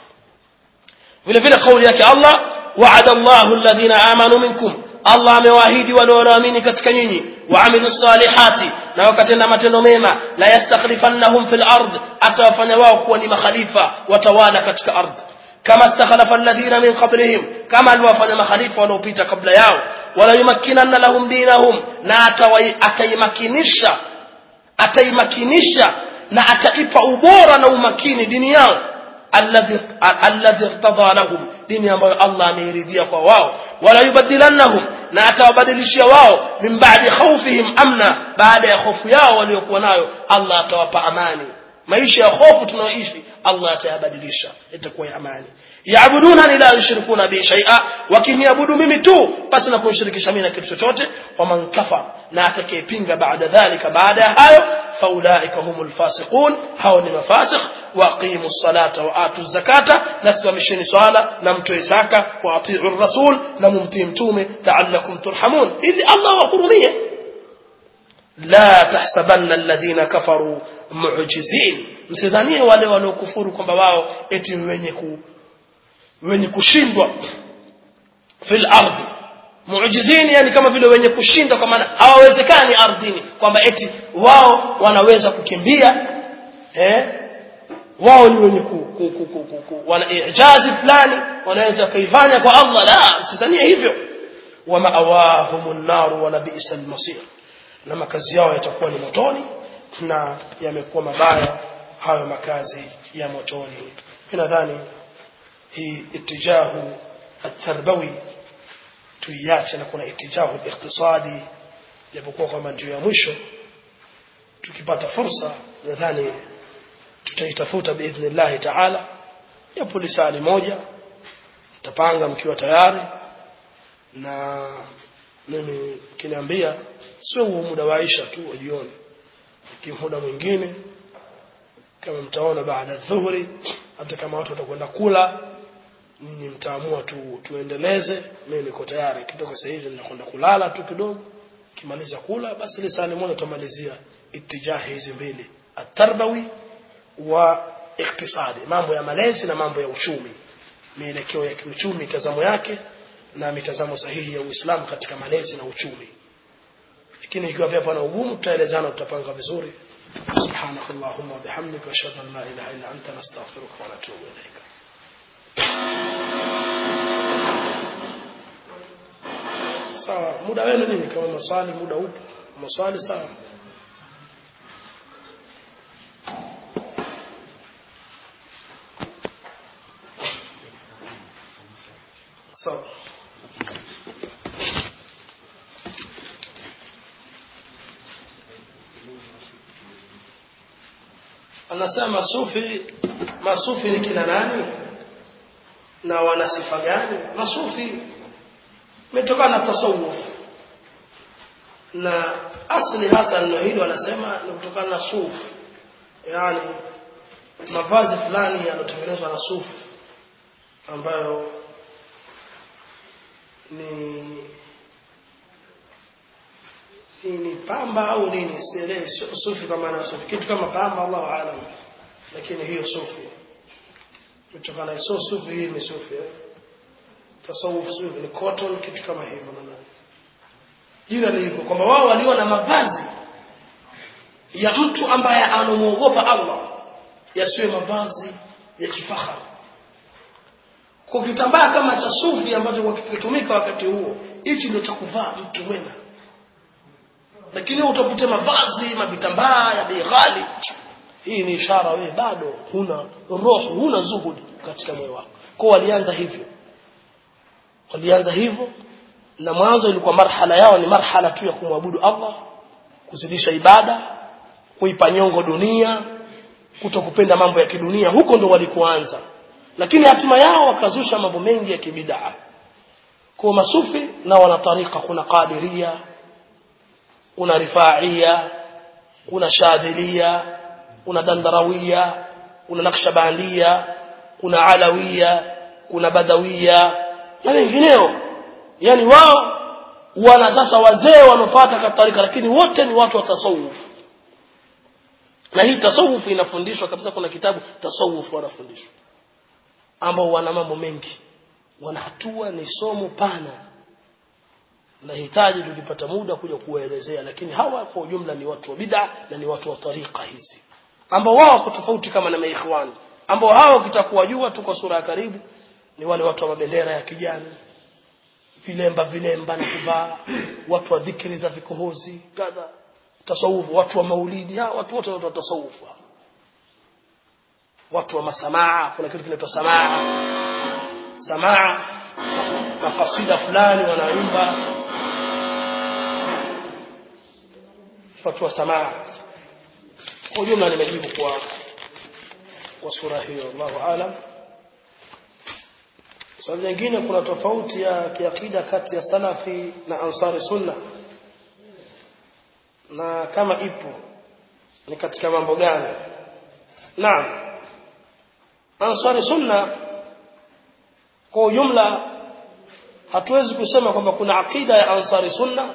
S1: Vile vile kauli yake Allah, wa'ada Allahu alladhina amanu minkum, Allah amewaahidi wale walioamini katika nyinyi, waamilus salihati, na wakatenda matendo mema, la yastakhlifannahum fil ard, atawafanya wao kuwa ni makhalifa watawala katika ardhi, kama istakhlafa alladhina min qablihim, kama aliwafanya makhalifa waliopita kabla yao. Wala yumakkinanna lahum dinahum, na ataimakinisha ataimakinisha na ataipa ubora na umakini dini yao, alladhi alladhi irtadha lahum, dini ambayo Allah ameiridhia kwa wao. Wala yubadilannahum, na atawabadilishia wao min ba'di khawfihim amna, baada ya hofu yao waliokuwa nayo Allah atawapa amani. Maisha ya hofu tunaoishi Allah atayabadilisha, itakuwa ya amani. Yaabuduna la yushrikuna bi shay'a, wakiniabudu mimi tu basi na kunishirikisha mimi na kitu chochote. Wa man kafar, na atakayepinga baada dhalika, baada ya hayo, faulaika humul fasiqun, hao ni mafasikh. Wa aqimus salata wa atuz zakata, nasimamisheni swala na mtoe zaka, wa atii'ur rasul, na mumtii mtume, la'allakum turhamun, ili Allah wahurumie. La tahsabanna alladhina kafaru mu'jizin, msidhanie wale waliokufuru kwamba wao eti wenye ku wenye kushindwa fil ardhi. Mu'jizin yani kama vile wenye kushinda, kwa maana hawawezekani ardhini, kwamba eti wao wanaweza kukimbia, eh wao ni wenye ku, ku, ku, ku, ku, ku wana ijazi fulani wanaweza kaifanya kwa Allah. La, msidhanie hivyo. Wa ma'awahumun nar wa labisal masir, na makazi yao yatakuwa ni motoni, na yamekuwa mabaya hayo makazi ya motoni. Nadhani hii itijahu at-tarbawi tuiache, na kuna itijahu al-iqtisadi, japokuwa kama ndio ya mwisho. Tukipata fursa nadhani tutaitafuta biidhnillah ta'ala, japo lisali moja tutapanga mkiwa tayari. Na mimi kiniambia sio muda wa Aisha tu wa jioni, kimuda mwingine kama mtaona baada dhuhuri, hata kama watu watakwenda kula, ninyi mtaamua tu tuendeleze, mimi niko tayari. Kitoka saa hizi ninakwenda kulala tu kidogo, kimaliza kula basi lisali moja tutamalizia itijahi hizi mbili, at-tarbawi wa iktisadi, mambo ya malezi na mambo ya uchumi, mielekeo ya kiuchumi, tazamo yake na mitazamo sahihi ya Uislamu katika malezi na uchumi. Lakini ikiwa pia pana ugumu, tutaelezana, tutapanga vizuri. Subhanakallahumma wa bihamdika ashhadu an la ilaha illa anta nastaghfiruka wa natubu ilayka. Sawa, muda wenu nini? Kama maswali, muda upo. Maswali sawa. Sawa. Anasema sufi, masufi ni kina nani na wana sifa gani? Masufi metokana na tasawuf, na asli hasa neno hilo anasema ni kutokana na suf, yani mavazi fulani yanotengenezwa na suf ambayo ni ni pamba au nini, sielewi sufi kama na sufi, kitu kama pamba Allahu aalam, lakini hiyo sufi kutokana na so sufi, hii ni sufi eh? Tasawuf sufi ni cotton, kitu kama hivyo. Na jina liko kwamba wao waliona mavazi ya mtu ambaye anamuogopa Allah yasiwe mavazi ya kifahari. Kwa kitambaa kama cha sufi ambacho kikitumika wakati huo, hichi ndio cha kuvaa mtu mwema. Lakini utafute mavazi mabitambaa ya bei ghali, hii ni ishara wewe bado huna roho, huna zuhudi katika moyo wako. Kwa walianza hivyo, walianza hivyo, na mwanzo ilikuwa marhala yao ni marhala tu ya kumwabudu Allah, kuzidisha ibada, kuipa nyongo dunia, kutokupenda mambo ya kidunia. Huko ndo walikoanza, lakini hatima yao wakazusha mambo mengi ya kibidaa. Kwa masufi na wana tarika, kuna qadiria, kuna rifaia, kuna shadhilia, kuna dandarawia, kuna nakshabandia, kuna alawia, kuna badawia na wengineo. Yani wao wana sasa wazee wanafuata katarika, lakini wote ni watu wa tasawuf. Na hii tasawuf inafundishwa kabisa, kuna kitabu tasawuf wanafundishwa ambao wana mambo mengi, wana hatua, ni somo pana. Nahitaji tukipata muda kuja kuelezea, lakini hawa kwa ujumla ni watu wa bid'a na ni watu wa tarika hizi ambao wao wako tofauti kama na maikhwani, ambao hao kitakuwa jua tu kwa sura ya karibu ni wale watu wa mabendera ya kijani, vilemba vilemba na kuvaa, watu wa dhikri za vikohozi kadha, tasawuf, watu wa maulidi, hao watu wote watu wa tasawuf, watu wa masamaa. Kuna kitu kinaitwa samaa, samaa na kasida fulani wanaimba, watu wa samaa. Kwa jumla nimejibu kwa kwa sura hiyo, Allahu aalam. Swali lingine, kuna tofauti ya kiakida kati ya salafi na ansari sunna, na kama ipo ni katika mambo gani? Naam, ansari sunna kwa ujumla hatuwezi kusema kwamba kuna akida ya ansari sunna.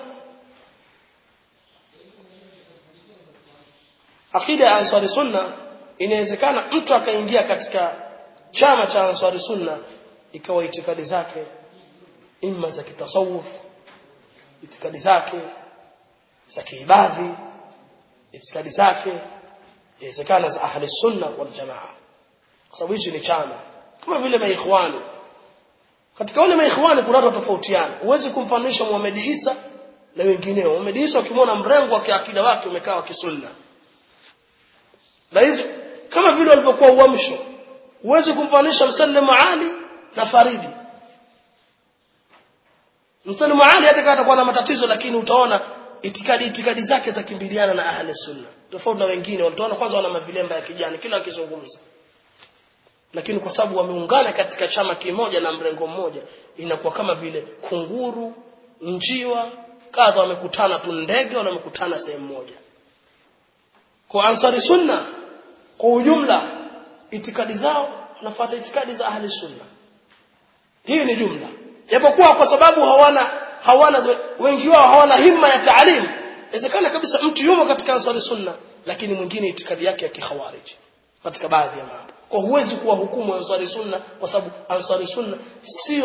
S1: Akida ya ansari sunna, inawezekana mtu akaingia katika chama cha ansari sunna ikawa itikadi zake imma za kitasawuf, itikadi zake za kiibadhi, itikadi zake inawezekana za ahli sunna wal jamaa, kwa sababu hichi ni chama kama vile maikhwani. Katika wale maikhwani kuna watu tofautiana, huwezi kumfanisha Muhammad Isa na wengineo. Muhammad Isa ukimwona mrengo wa kiakida wake umekaa wa kisunna, na hizo kama vile walivyokuwa uamsho, huwezi kumfanisha Msallim Ali na Faridi. Msallim Ali hata kama atakuwa na matatizo, lakini utaona itikadi itikadi zake za kimbiliana na ahli sunna, tofauti na wengine. Utaona kwanza wana mavilemba ya kijani kila akizungumza, lakini kwa sababu wameungana katika chama kimoja na mrengo mmoja, inakuwa kama vile kunguru, njiwa kadha wamekutana tu, ndege wamekutana sehemu moja. Kwa ansari sunna kwa ujumla itikadi zao nafuata itikadi za ahli sunna, hii ni jumla. Japokuwa kwa sababu hawana hawana wengi wao hawana himma ya taalimu, inawezekana kabisa mtu yumo katika ansari sunna lakini mwingine itikadi yake ya kikhawarij katika baadhi ya mambo. Kwa huwezi kuwa hukumu ansari sunna, kwa sababu ansari sunna sio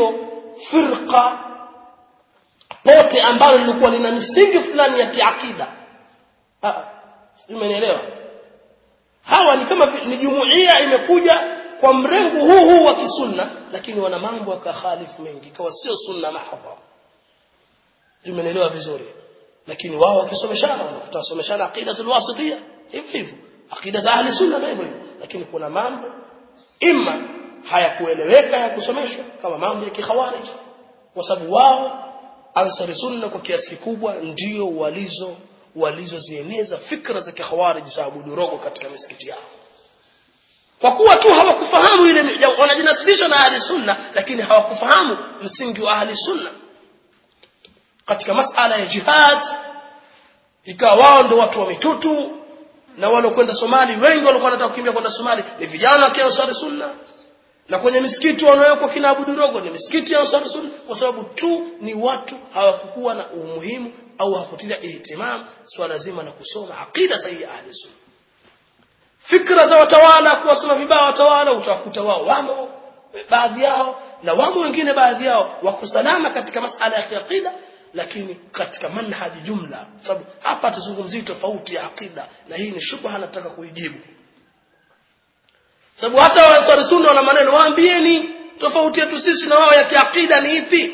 S1: firqa pote ambalo lilikuwa lina misingi fulani ya kiakida. Ah, umenielewa? Hawa ni kama ni jumuiya imekuja kwa mrengo huu huu wa kisunna, lakini wana mambo yakakhalifu mengi, kwa sio sunna mahdha. Umenielewa vizuri? Lakini wao wakisomeshana watasomeshana aqida al-wasitiyya hivyo hivyo, aqida za ahli sunna na hivyo hivyo, lakini kuna mambo imma hayakueleweka ya kusomeshwa kama mambo ya kikhawarij, kwa sababu wao Ansari Sunna kwa kiasi kikubwa ndio walizo walizozieneza fikra za kikhawarij za Abu Rogo katika misikiti yao. Kwa kuwa tu hawakufahamu ile, wanajinasibisha na ahli sunna lakini hawakufahamu msingi wa ahli sunna katika masala ya jihad. Ikawa wao ndio watu wa mitutu, na wale kwenda Somali wengi walikuwa wanataka kukimbia kwenda Somali ni vijana wa Ansari Sunna, na kwenye misikiti wanawekwa kina Abu Rogo ni misikiti ya Ansari Sunna, kwa sababu tu ni watu hawakukuwa na umuhimu au hawakutilia ihtimam swala zima la kusoma aqida sahihi ya ahli sunna. Fikra za watawala kuwasema vibaya watawala utakuta wao wamo baadhi yao, na wamo wengine baadhi yao wako salama katika masala ya aqida, lakini katika manhaji jumla, sababu hapa tuzungumzie tofauti ya aqida, na hii ni shubha nataka kuijibu. Sababu hata wa Ansari Sunna wana maneno, waambieni tofauti yetu sisi na wao ya kiakida ni ipi?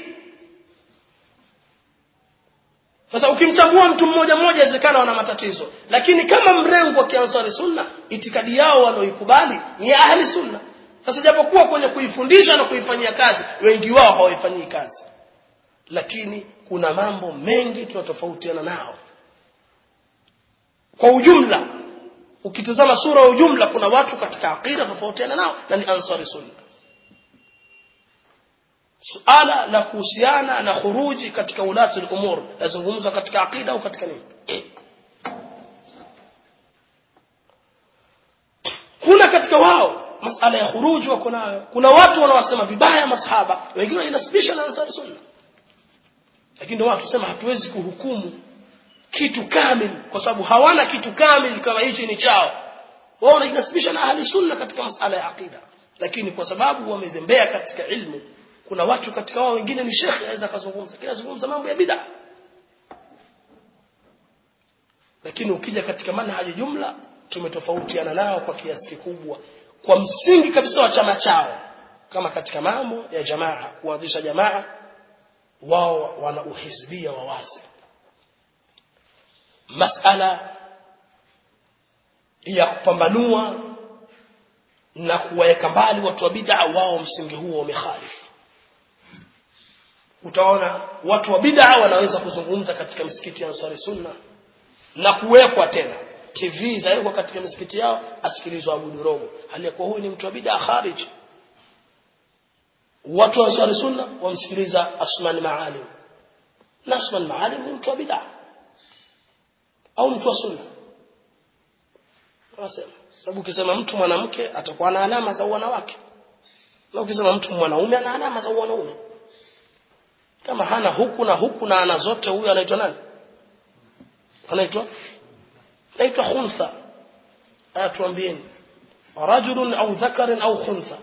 S1: Sasa ukimchambua mtu mmoja mmoja inawezekana wana matatizo, lakini kama mrengo wa Ansari Sunna itikadi yao wanaoikubali ni ya ahli sunna. Sasa japokuwa kwenye kuifundisha na kuifanyia kazi wengi wao hawaifanyii kazi, lakini kuna mambo mengi tunatofautiana nao. Kwa ujumla ukitazama sura ya ujumla kuna watu katika aqida tofautiana nao na ni Ansari Sunna. Suala la kuhusiana na khuruji katika ulati al-umur lazungumza katika aqida au katika nini? Kuna katika wao masala ya khuruji wako nayo. Kuna watu wanaosema vibaya masahaba, wengine wanasibisha na Ansari Sunna, lakini ndio watu sema hatuwezi kuhukumu kitu kamili kwa sababu hawana kitu kamili kama hichi ni chao. Wao wanajinasibisha na ahli sunna katika masala ya aqida, lakini kwa sababu wamezembea katika ilmu, kuna watu katika wao wengine ni shekhi aweza kuzungumza kila zungumza mambo ya bid'a. Lakini ukija katika manhaji jumla tumetofautiana nao kwa kiasi kikubwa kwa msingi kabisa wa chama chao. Kama katika mambo ya jamaa, kuanzisha jamaa, wao wana uhizbia wa wazi. Masala ya kupambanua na kuweka mbali watu wa bid'a, wao msingi huo wamekhalifu. Utaona watu wa bid'a wanaweza kuzungumza katika misikiti ya Ansari Sunna na kuwekwa tena T V zawekwa katika misikiti yao, asikilizwa Abu Rogo, aliyekuwa huyu ni mtu wa bid'a kharij. Watu wa Ansari Sunna wamsikiliza Asman Maalim, na Asman Maalim ni mtu wa bid'a au mtu wa sunna. Wanasema sababu ukisema mtu mwanamke atakuwa na alama za wanawake, na ukisema mtu mwanaume ana alama za wanaume. Kama hana huku na huku na ana zote, huyu anaitwa nani? Anaitwa anaitwa khuntha. Aya, tuambieni rajulun au dhakarin au khuntha.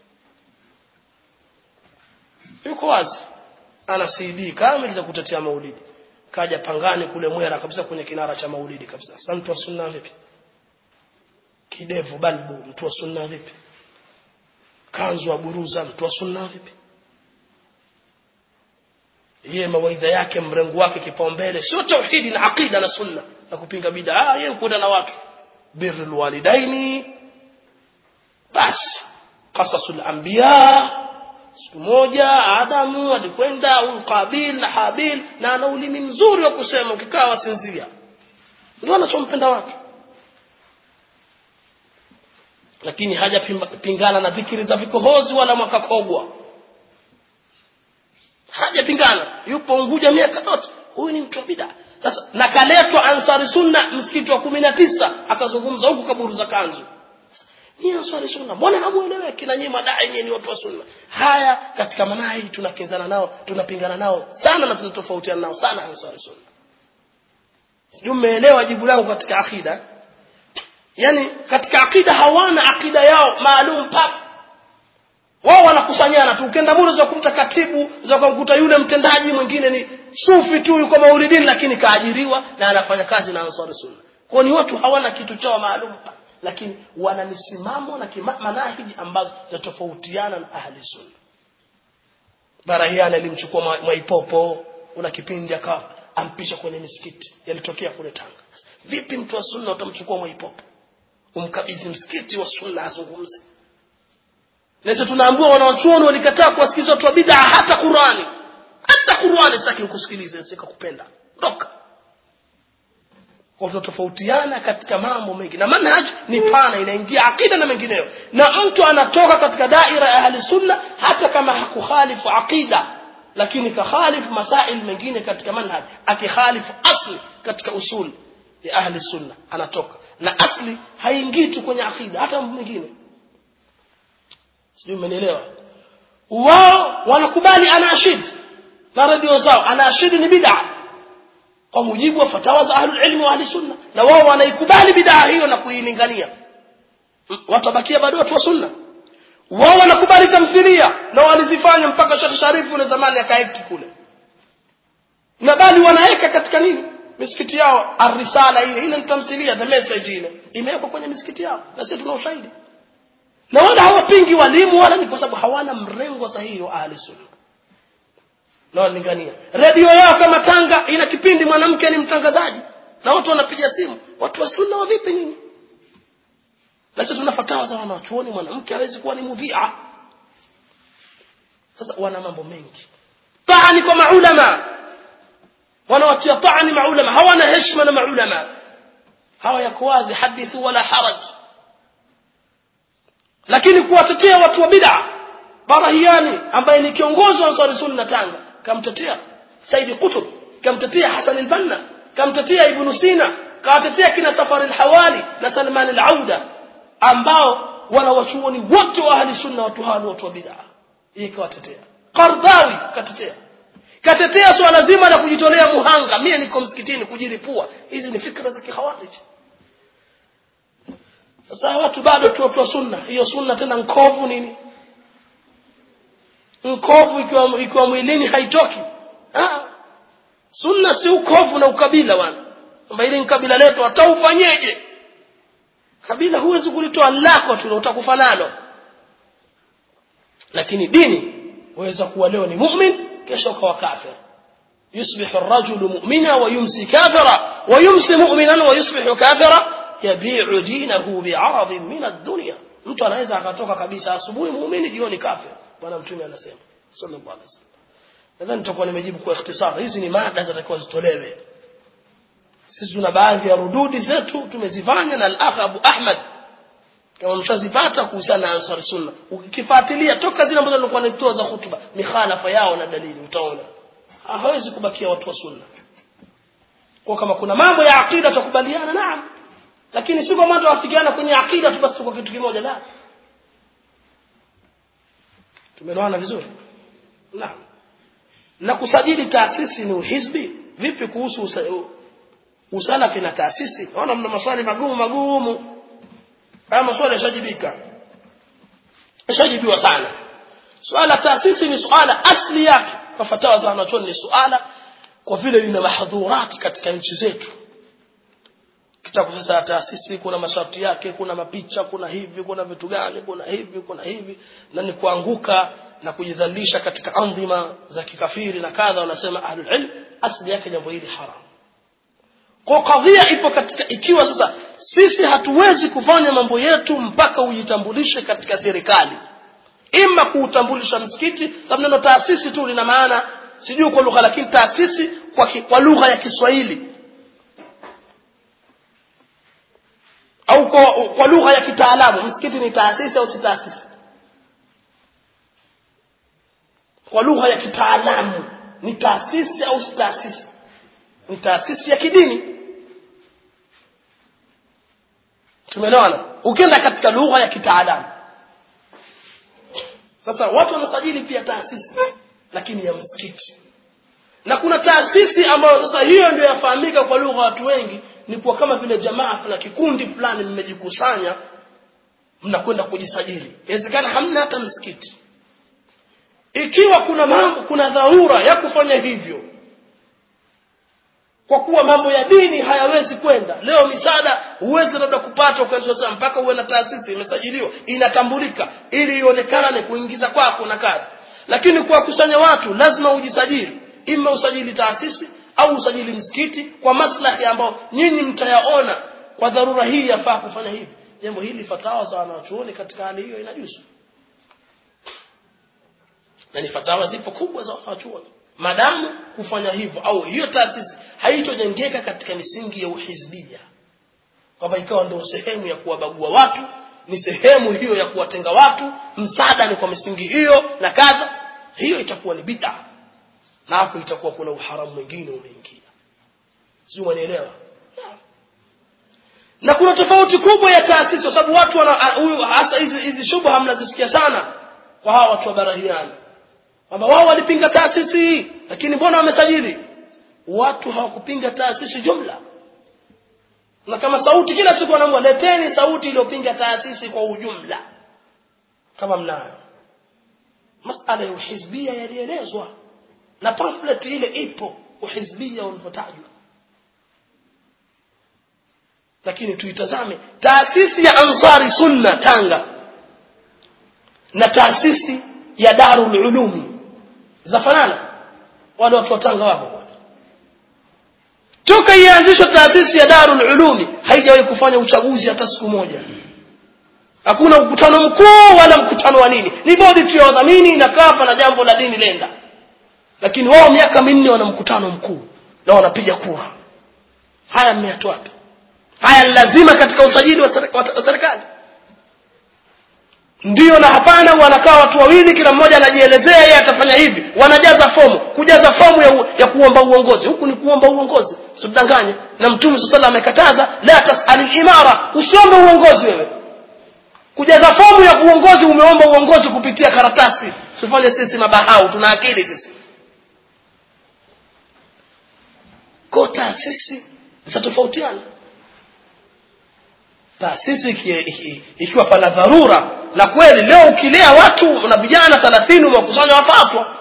S1: Yuko wazi, ana C D kamili za kutetea maulidi, kaja Pangani kule Mwera kabisa kwenye kinara cha maulidi kabisa. Sasa mtu wa sunna vipi? Kidevu balbu, mtu wa sunna vipi? Kanzu wa buruza, mtu wa sunna vipi? Yeye mawaidha yake mrengo wake kipaumbele sio tauhidi na aqida na sunna na kupinga bid'a. Ah, yeye kwenda na watu birrul walidaini, basi qasasul anbiya. Siku moja Adamu alikwenda Qabil na Habil, na ana ulimi mzuri wa kusema, ukikaa wasinzia. Ndio anachompenda watu, lakini hajapingana na dhikri za vikohozi wala makakogwa. Hajapingana, yupo Unguja miaka yote. Huyu ni mtu wa bid'a. Sasa nakaletwa Ansari Sunna msikiti wa kumi na tisa akazungumza huku kaburu za kanzu. Ni Ansari Sunna, mbona hamueleweki na nyinyi madai nyinyi ni watu wa sunna? Haya katika manhaji tunakinzana nao, tunapingana nao sana na tunatofautiana nao sana Ansari Sunna. Sijui mmeelewa jibu langu katika akida. Yaani katika akida hawana akida yao maalum pa. Wao wanakusanyana tu, ukienda bure za kumta katibu, za kumkuta yule mtendaji mwingine ni sufi tu yuko maulidini lakini kaajiriwa na anafanya kazi na Ansar Sunna. Kwa ni watu hawana kitu chao maalum, lakini wana misimamo na manahiji ambazo zatofautiana na ahli sunna. Barahiana alimchukua Mwaipopo, una kipindi akawa ampisha kwenye misikiti, yalitokea kule Tanga. Vipi mtu wa sunna utamchukua Mwaipopo umkabidhi msikiti wa sunna azungumze? Nasi tunaambiwa wanawachuoni walikataa kuwasikiza watu wa bid'a hata Qur'ani. Hata Qur'ani sitaki kusikiliza, sikakupenda. Ndoka. Kwa tofautiana katika mambo mengi. Na manhaj ni pana, inaingia akida na mengineyo. Na mtu anatoka katika daira ya ahli sunna hata kama hakukhalifu akida, lakini kakhalifu masail mengine katika manhaj, akikhalifu asli katika usul ya ahli sunna anatoka. Na asli haingii tu kwenye akida, hata mwingine. Sijui mmenielewa? Wao wanakubali anashid na radio zao, anashid ni bid'a kwa mujibu wa fatawa za ahlul ilmi wa ahli sunna, na wao wanaikubali bid'a hiyo na kuilingania. Watabakia bado watu wa sunna. Wao wanakubali tamthilia na walizifanya mpaka Sheikh Sharifu yule zamani akaekti kule, na bali wanaweka katika nini misikiti yao ar-risala ile ile tamthilia, the message ile imewekwa kwenye misikiti yao, na sisi tuna ushahidi. Na wala hawapingi walimu wala, ni kwa sababu hawana mrengo sahihi wa ahli sunna. Na walingania radio yao kama Tanga ina kipindi mwanamke ni mtangazaji na watu wanapiga simu. Watu wa sunna wa vipi nini? Na sisi tuna fatawa za wanachuoni mwanamke hawezi kuwa ni mudhi'a. Sasa wana mambo mengi. Taani kwa maulama, wanawatia taani maulama, hawana heshima na maulama. Hawa yako wazi, hadithu wala haraj. Lakini kuwatetea watu wa bid'a, Barahiani ambaye ni kiongozi wa Ansar Sunna Tanga kamtetea Said Qutb, kamtetea Hassan al-Banna, kamtetea Ibn Sina, kamtetea kina Safar al-Hawali na Salman al-Auda, ambao wanawachuoni wote wa ahli sunna watu hawa watu wa bid'a. Yeye kawatetea. Qardawi katetea. Katetea swala zima la kujitolea muhanga, mimi niko msikitini kujiripua. Hizi ni fikra za kikhawarij. Sasa watu bado tu watu wa sunna. Hiyo sunna tena nkovu nini? Nkovu ikiwa ikiwa mwilini haitoki. Ah. Sunna si ukovu na ukabila wana. Kwamba ile kabila letu hata ufanyeje? Kabila huwezi kulitoa lako tu utakufa nalo. Lakini dini waweza kuwa leo ni mu'min kesho ukawa kafir. Yusbihu ar-rajulu mu'mina wa yumsi kafira wa yumsi mu'minan wa yusbihu kafira yabi'u dinahu bi'aradin min ad-dunya. Mtu anaweza akatoka kabisa asubuhi muumini jioni kafir. Bwana Mtume anasema sallallahu alaihi wasallam. Nadhani nitakuwa nimejibu kwa ikhtisar. Hizi ni mada zitakuwa zitolewe. Sisi tuna baadhi ya rududi zetu tumezifanya na al-akh Abu Ahmad, kama mshazipata kuhusiana na Ansar Sunna. Ukifuatilia toka zile ambazo nilikuwa nitoa za hutuba, mikhalafa yao na dalili utaona. Hawezi kubakia watu wa sunna. Kwa kama kuna mambo ya akida tukubaliana, naam. Lakini si kama tuafikiana kwenye akida tu basi tuko kitu kimoja, la. Tumeelewana vizuri? Naam. Na kusajili taasisi ni uhizbi. Vipi kuhusu usa, usalafi na taasisi? Naona mna maswali magumu magumu. Haya maswali yashajibika. Yashajibiwa sana. Swala taasisi ni swala asli yake kwa fatawa za wanachuoni, ni swala kwa vile lina mahdhurati katika nchi zetu. Kitabu sasa taasisi kuna masharti yake, kuna mapicha, kuna hivi, kuna vitu gani, kuna hivi, kuna hivi, na ni kuanguka na kujidhalilisha katika andhima za kikafiri na kadha. Wanasema ahlul ilm asli yake jambo hili haram. Kwa kadhia ipo katika, ikiwa sasa sisi hatuwezi kufanya mambo yetu mpaka ujitambulishe katika serikali, ima kuutambulisha msikiti, sababu neno taasisi tu lina maana sijui kwa lugha, lakini taasisi kwa, kwa lugha ya Kiswahili au kwa, kwa lugha ya kitaalamu msikiti ni taasisi au si taasisi? Kwa lugha ya kitaalamu ni taasisi au si taasisi? Ni taasisi ya kidini. Tumeelewana? Ukienda katika lugha ya kitaalamu. Sasa watu wanasajili pia taasisi lakini ya msikiti. Na kuna taasisi ambayo sasa hiyo ndio yafahamika kwa lugha watu wengi, ni kwa kama vile jamaa fulani, kikundi fulani mmejikusanya mnakwenda kujisajili. Inawezekana hamna hata msikiti. ikiwa kuna mambo kuna dharura ya kufanya hivyo kwa kuwa mambo ya dini hayawezi kwenda leo misaada huwezi labda kupata kwa sasa mpaka uwe na taasisi imesajiliwa inatambulika ili ionekane kuingiza kwako na kazi lakini kwa kusanya watu lazima ujisajili ima usajili taasisi au usajili msikiti kwa maslahi ambao nyinyi mtayaona kwa dharura hii yafaa kufanya hivi jambo hili fatawa za wanachuoni katika hali hiyo inajuzu na ni fatawa zipo kubwa za wanachuoni madamu kufanya hivyo au hiyo taasisi haitojengeka katika misingi ya uhizbia kwamba ikawa ndio sehemu ya kuwabagua watu ni sehemu hiyo ya kuwatenga watu msaada ni kwa misingi hiyo na kadha hiyo itakuwa ni bid'a na hapo itakuwa kuna uharamu mwingine umeingia sio wanaelewa na kuna tofauti kubwa ya taasisi kwa sababu watu wana huyu hasa hizi hizi shubha mnazisikia sana kwa hawa watu wa barahiani kwamba wao walipinga taasisi lakini mbona wamesajili watu hawakupinga taasisi jumla na kama sauti kila siku wanaamua leteni sauti iliyopinga taasisi kwa ujumla kama mnayo masala ya uhizbia yalielezwa na pamphlet ile ipo uhizbia ulipotajwa lakini tuitazame taasisi ya Ansari Sunna Tanga na taasisi ya Darul Ulumi zafanana wale watu wa Tanga wapo toka ianzishwe taasisi ya Darul Ulumi haijawahi kufanya uchaguzi hata siku moja hakuna mkutano mkuu wala mkutano wa nini ni bodi tu ya wadhamini inakaa na jambo la dini lenda lakini wao miaka minne wana mkutano mkuu na wanapiga kura haya mmeyatoa wapi haya lazima katika usajili wa serikali ndio na hapana wanakaa watu wawili kila mmoja anajielezea yeye atafanya hivi wanajaza fomu kujaza fomu ya, ya kuomba uongozi huku ni kuomba uongozi usidanganye na Mtume sallallahu amekataza la tasalil imara usiombe uongozi wewe kujaza fomu ya uongozi umeomba uongozi kupitia karatasi usifanye sisi mabahau tuna akili sisi kota sisi zitofautiana taasisi ikiwa pana dharura na kweli leo ukilea watu na vijana thelathini umekusanya wafatwa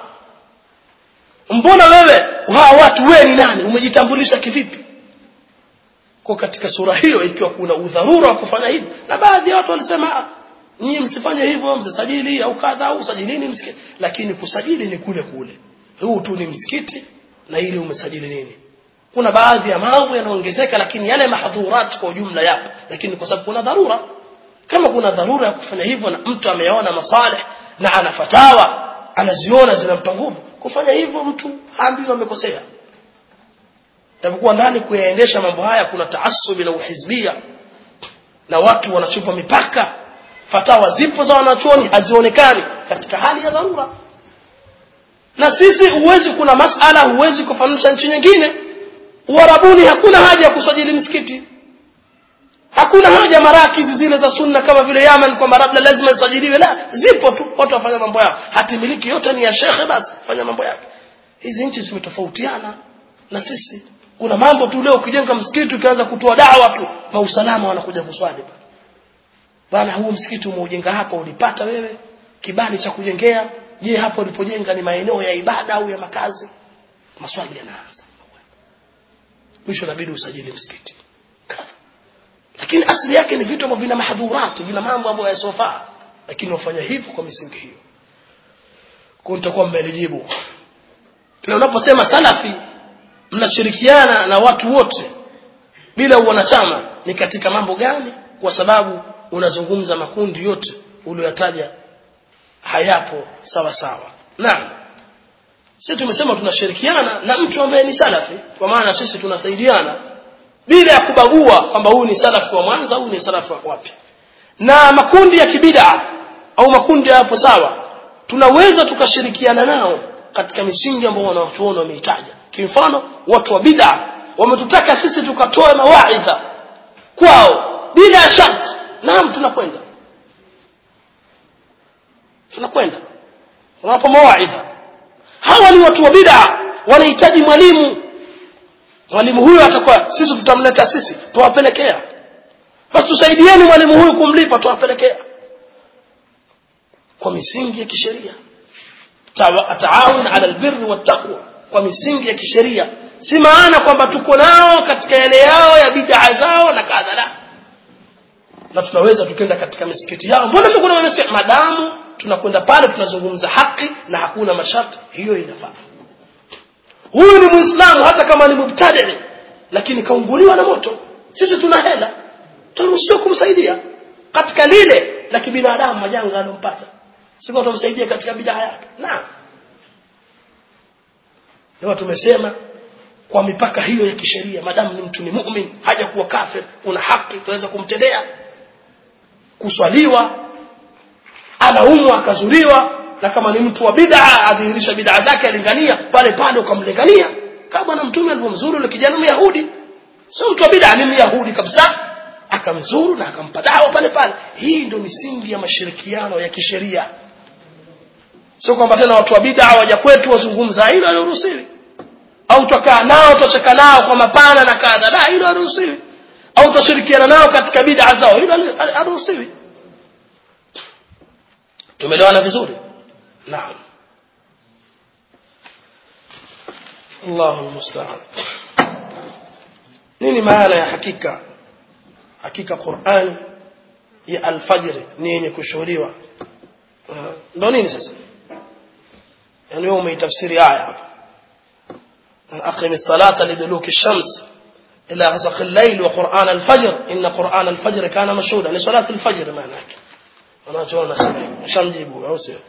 S1: mbona wewe hawa watu wewe ni nani umejitambulisha kivipi kwa katika sura hiyo ikiwa kuna udharura wa kufanya hivi na baadhi ya watu walisema nyinyi msifanye hivyo msisajili au kadha au sajilini msikiti lakini kusajili ni kule kule huu tu ni msikiti na ile umesajili nini kuna baadhi ya mambo yanaongezeka lakini yale mahdhurat kwa ujumla yapo lakini kwa sababu kuna dharura kama kuna dharura ya kufanya hivyo na mtu ameona masalih na ana fatawa anaziona zinampa nguvu kufanya hivyo mtu haambiwi amekosea tapokuwa ndani kuyaendesha mambo haya kuna taassubi na uhizbia na watu wanachupa mipaka fatawa zipo za wanachuoni hazionekani katika hali ya dharura na sisi huwezi kuna masala huwezi kufanisha nchi nyingine Uarabuni hakuna haja ya kusajili msikiti hakuna haja marakizi zile za sunna kama vile Yemen kwa marabla lazima isajiliwe la zipo tu watu wafanya mambo yao hatimiliki yote ni ya shekhe basi fanya mambo yake hizi nchi zimetofautiana na sisi kuna mambo tu leo ukijenga msikiti ukianza kutoa dawa tu mausalama wanakuja kuswali bana huo msikiti umeujenga hapa ulipata wewe kibali cha kujengea je hapo ulipojenga ni maeneo ya ibada au ya makazi maswali yanaanza mwisho inabidi usajili msikiti lakini asili yake ni vitu ambavyo vina mahdhurati vina mambo ambayo yasofaa lakini wafanya hivyo kwa misingi hiyo kwa nitakuwa mmelijibu na unaposema salafi mnashirikiana na watu wote bila wanachama ni katika mambo gani kwa sababu unazungumza makundi yote uliyotaja hayapo sawa sawa naam sisi tumesema tunashirikiana na mtu ambaye ni salafi kwa maana sisi tunasaidiana bila ya kubagua kwamba huyu ni salafi wa Mwanza au ni salafi wa wapi na makundi ya kibid'a au makundi hapo sawa tunaweza tukashirikiana nao katika misingi ambayo wanaotuona wameitaja kwa mfano watu wa bid'a wametutaka sisi tukatoe mawaidha kwao bila shart naam tunakwenda tunakwenda tunapa mawaidha hawa ni watu wa bid'a wanahitaji mwalimu mwalimu huyu atakuwa sisi tutamleta sisi tuwapelekea basi tusaidieni mwalimu huyu kumlipa tuwapelekea kwa misingi ya kisheria ataawun ala albirri wattaqwa kwa misingi ya kisheria si maana kwamba tuko nao katika yale yao ya bid'a zao na kadhalika na tunaweza tukenda katika misikiti yao mbona mko na misikiti madamu tunakwenda pale tunazungumza haki na hakuna masharti hiyo inafaa huyu ni muislamu hata kama ni mubtadi lakini kaunguliwa na moto sisi tuna hela tunaruhusiwa kumsaidia katika lile la kibinadamu majanga alompata sio tumsaidia katika bid'a yake naam leo tumesema kwa mipaka hiyo ya kisheria madamu ni mtu ni muumini haja kuwa kafir una haki tuweza kumtendea kuswaliwa anaumwa akazuriwa na kama ni mtu wa bid'a adhihirisha bid'a zake alingania pale pale ukamlingania kama na mtume alipomzuru yule kijana Myahudi sio mtu wa bid'a ni Myahudi kabisa akamzuru na akampa dawa pale pale hii ndio misingi ya mashirikiano ya kisheria sio kwamba tena watu wa bid'a waja kwetu wazungumza hilo haliruhusiwi au tukaa nao tucheka nao kwa mapana na kadha la hilo haliruhusiwi au tushirikiana nao katika bid'a zao hilo haliruhusiwi tumeelewana vizuri naam Allahu musta'an nini maana ya hakika hakika Qur'an ya al-fajr ni yenye kushuhudiwa ndio nini sasa yani wewe umeitafsiri aya hapa aqim as-salata liduluki ash-shams ila ghasaq al-layl wa Qur'an al-fajr inna Qur'an al-fajr kana mashhuda ni salat al-fajr maana yake anachoona sasa shamjibu au sio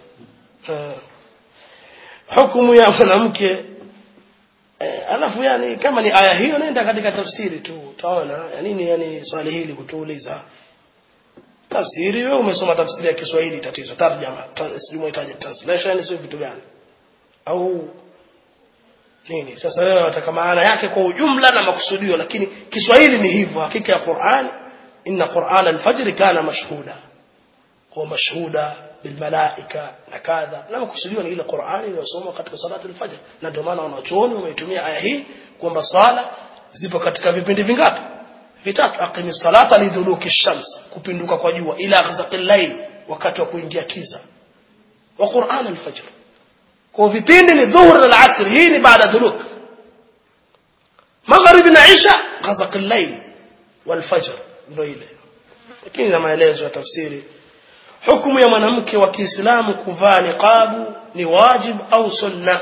S1: hukumu ya mwanamke alafu yani kama ni aya hiyo nenda katika tafsiri tu utaona yani nini yani swali hili kutuuliza tafsiri wewe umesoma tafsiri ya Kiswahili tatizo tarjama sijui mhitaji translation sio vitu gani au nini sasa wewe unataka maana yake kwa ujumla na makusudio lakini Kiswahili ni hivyo hakika ya Qur'an inna Qur'an al-fajr kana mashhuda kwa mashhuda bil malaika na kadha na makusudio ni ile Qur'ani inayosomwa katika salatu al-fajr na ndio maana wanachuoni wameitumia aya hii kwamba sala zipo katika vipindi vingapi vitatu aqimis salata lidhuluki ash-shams kupinduka kwa jua ila ghazaqil layl wakati wa kuingia kiza wa Qur'an al-fajr kwa vipindi ni dhuhur na al-asr hii ni baada dhuluk maghrib na isha ghazaqil layl wal fajr ndio ile lakini na maelezo ya tafsiri hukumu ya mwanamke wa Kiislamu kuvaa niqabu ni wajib au sunna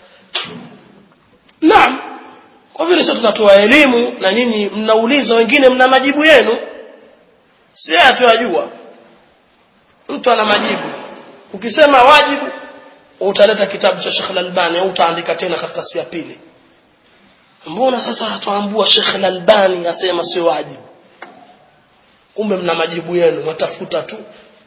S1: naam kwa vile sasa tunatoa elimu na nyinyi mnauliza wengine mna majibu yenu si hatujua mtu ana majibu ukisema wajibu utaleta kitabu cha Sheikh Al-Albani au utaandika tena karatasi ya pili mbona sasa tuambua Sheikh Al-Albani asema sio wajibu kumbe mna majibu yenu mtafuta tu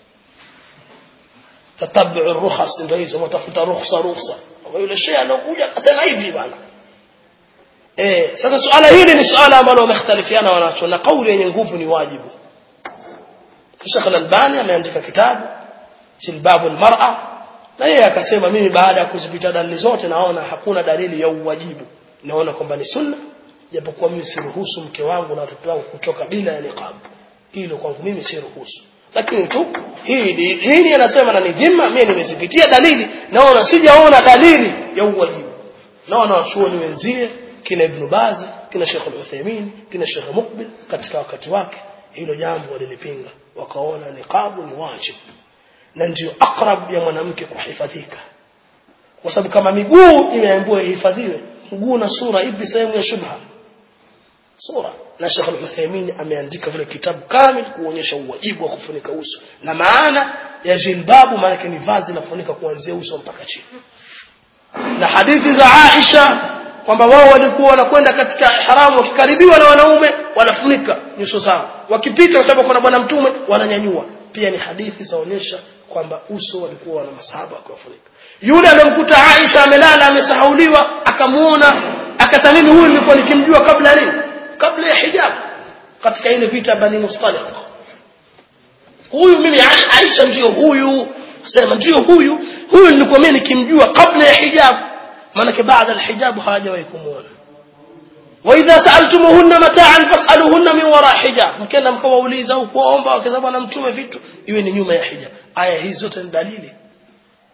S1: tatabu rukhas ndio hizo mtafuta rukhsa rukhsa kwa yule shehe anakuja akasema hivi bwana eh sasa swala hili ni swala ambalo wamekhtalifiana wanacho na kauli yenye nguvu ni wajibu Sheikh Al-Albani ameandika kitabu Jilbabu al-mar'a na yeye akasema mimi baada ya kuzipita dalili zote naona hakuna dalili ya uwajibu naona kwamba ni sunna japokuwa mimi siruhusu mke wangu na watoto wangu kutoka bila ya niqab hilo kwangu mimi siruhusu lakini tu hii dini anasema na ni dhima mimi nimezipitia dalili naona sijaona dalili ya uwajibu naona wasuoni wenzie kina Ibn Baz kina Sheikh Al-Uthaymeen kina Sheikh Muqbil katika wakati wake hilo jambo walilipinga wakaona niqabu ni wajibu na ndio akrab ya mwanamke kuhifadhika kwa sababu kama miguu imeambiwa ihifadhiwe mguu na sura ipi sehemu ya shubha sura na Sheikh Al-Uthaymeen ameandika vile kitabu kamili kuonyesha uwajibu wa kufunika uso na maana ya jilbabu maana ni vazi linafunika kuanzia uso mpaka chini na hadithi za Aisha kwamba wao walikuwa wanakwenda katika ihramu wakikaribiwa na wanaume wanafunika nyuso zao wakipita kwa sababu kuna bwana mtume wananyanyua pia ni hadithi zaonyesha kwamba uso walikuwa wana masahaba wakifunika yule aliyemkuta Aisha amelala amesahauliwa akamuona akatamini huyu nilikuwa nikimjua kabla nini kabla ya hijab katika ile vita Bani Mustaliq huyu mimi Aisha ndio huyu sema ndio huyu huyu nilikuwa mimi nikimjua kabla ya hijab maana baada ya hijab hajawahi kumuona wa idha sa'altumuhunna mata'an fas'aluhunna min wara' hijab mkenda mkawauliza au kuomba wakisema bwana mtume vitu iwe ni nyuma ya hijab aya hizi zote ni dalili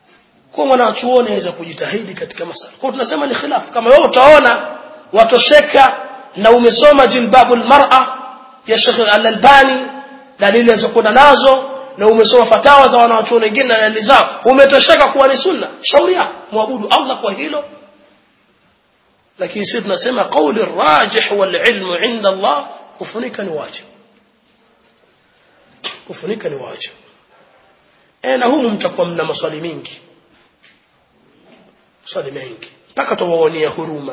S1: kwa mwanachuoni aweza kujitahidi katika masala. Kwa tunasema ni khilaf. Kama wewe utaona watosheka na umesoma jilbabul mar'a ya Sheikh Al-Albani dalili zilizokuwa nazo na umesoma fatawa za wanachuoni wengine na dalili zao umetosheka kuwa ni sunna, shauri yako, muabudu Allah kwa hilo. Lakini sisi tunasema kauli rajih wal ilmu inda Allah, kufunika ni wajibu. Kufunika ni wajibu. Eh, na humu mtakuwa mna maswali mengi. Maswali mengi. Mpaka tuwaonea huruma.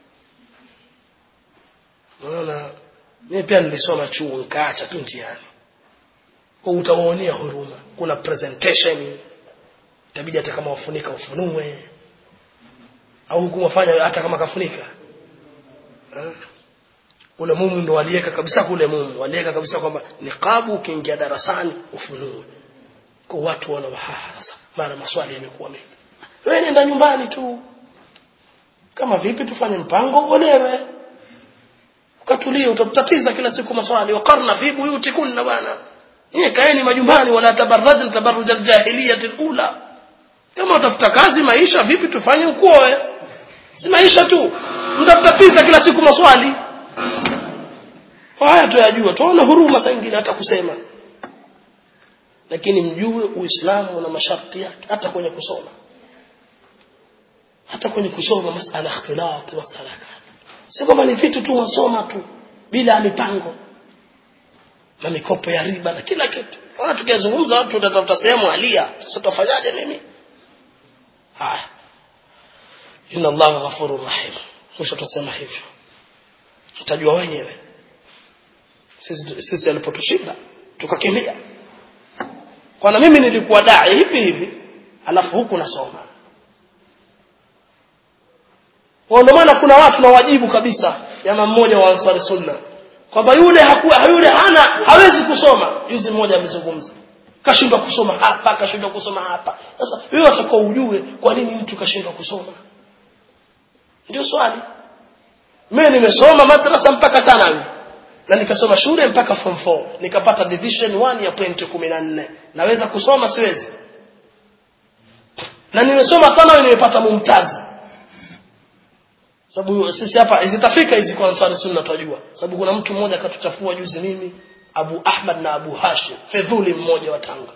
S1: Maana mimi pia nilisoma chuo nikaacha tu njiani. Kwa utawaonea huruma. Kuna presentation. Itabidi hata kama wafunika ufunue. Au kumfanya hata kama kafunika. Ha? Ule mumu ndo waliweka kabisa kule mumu. Waliweka kabisa kwamba niqabu ukiingia darasani ufunue. Kwa watu wana wahaha sasa. Mara maswali yamekuwa mengi. Wewe nenda nyumbani tu. Kama vipi tufanye mpango uolewe. Ukatulie utatatiza kila siku maswali. Wakarna fi buyutikunna bwana. Nyie kaeni majumbani wala tabarrajna tabarruj al-jahiliyyah al-ula. Kama utafuta kazi maisha vipi tufanye ukoe. Si maisha tu. Mtatatiza kila siku maswali. Haya tuyajua. Tuona huruma saa nyingine hata kusema. Lakini mjue Uislamu una masharti yake hata kwenye kusoma. Hata kwenye kusoma masala ikhtilat masala kadha. Si kama ni vitu tu wasoma tu bila mipango. Na mikopo ya riba na kila kitu. Wana tukizungumza watu tutatafuta sehemu alia. Sasa tutafanyaje mimi? Haya. Inna Allah ghafurur rahim. Mwisho tutasema hivyo. Tutajua wenyewe. Sisi sisi alipotushinda tukakimbia. Kwa na mimi nilikuwa dai hivi hivi, alafu huku nasoma. Kwa ndio maana kuna watu na wajibu kabisa, jamaa mmoja wa Ansari Sunna, kwamba yule hakuwa yule hana hawezi kusoma. Juzi mmoja amezungumza. Kashindwa kusoma hapa, kashindwa kusoma hapa. Sasa wewe utakao ujue kwa nini mtu kashindwa kusoma? Ndio swali. Mimi nimesoma madrasa mpaka thanawi. Na nikasoma shule mpaka form four, nikapata division one ya point kumi na nne. Naweza kusoma siwezi? Na nimesoma thanawi nimepata mumtazi. Sababu sisi hapa zitafika hizi kwa Ansari Sunna tunajua. Sababu kuna mtu mmoja akatuchafua juzi mimi, Abu Ahmad na Abu Hashim, fedhuli mmoja wa Tanga.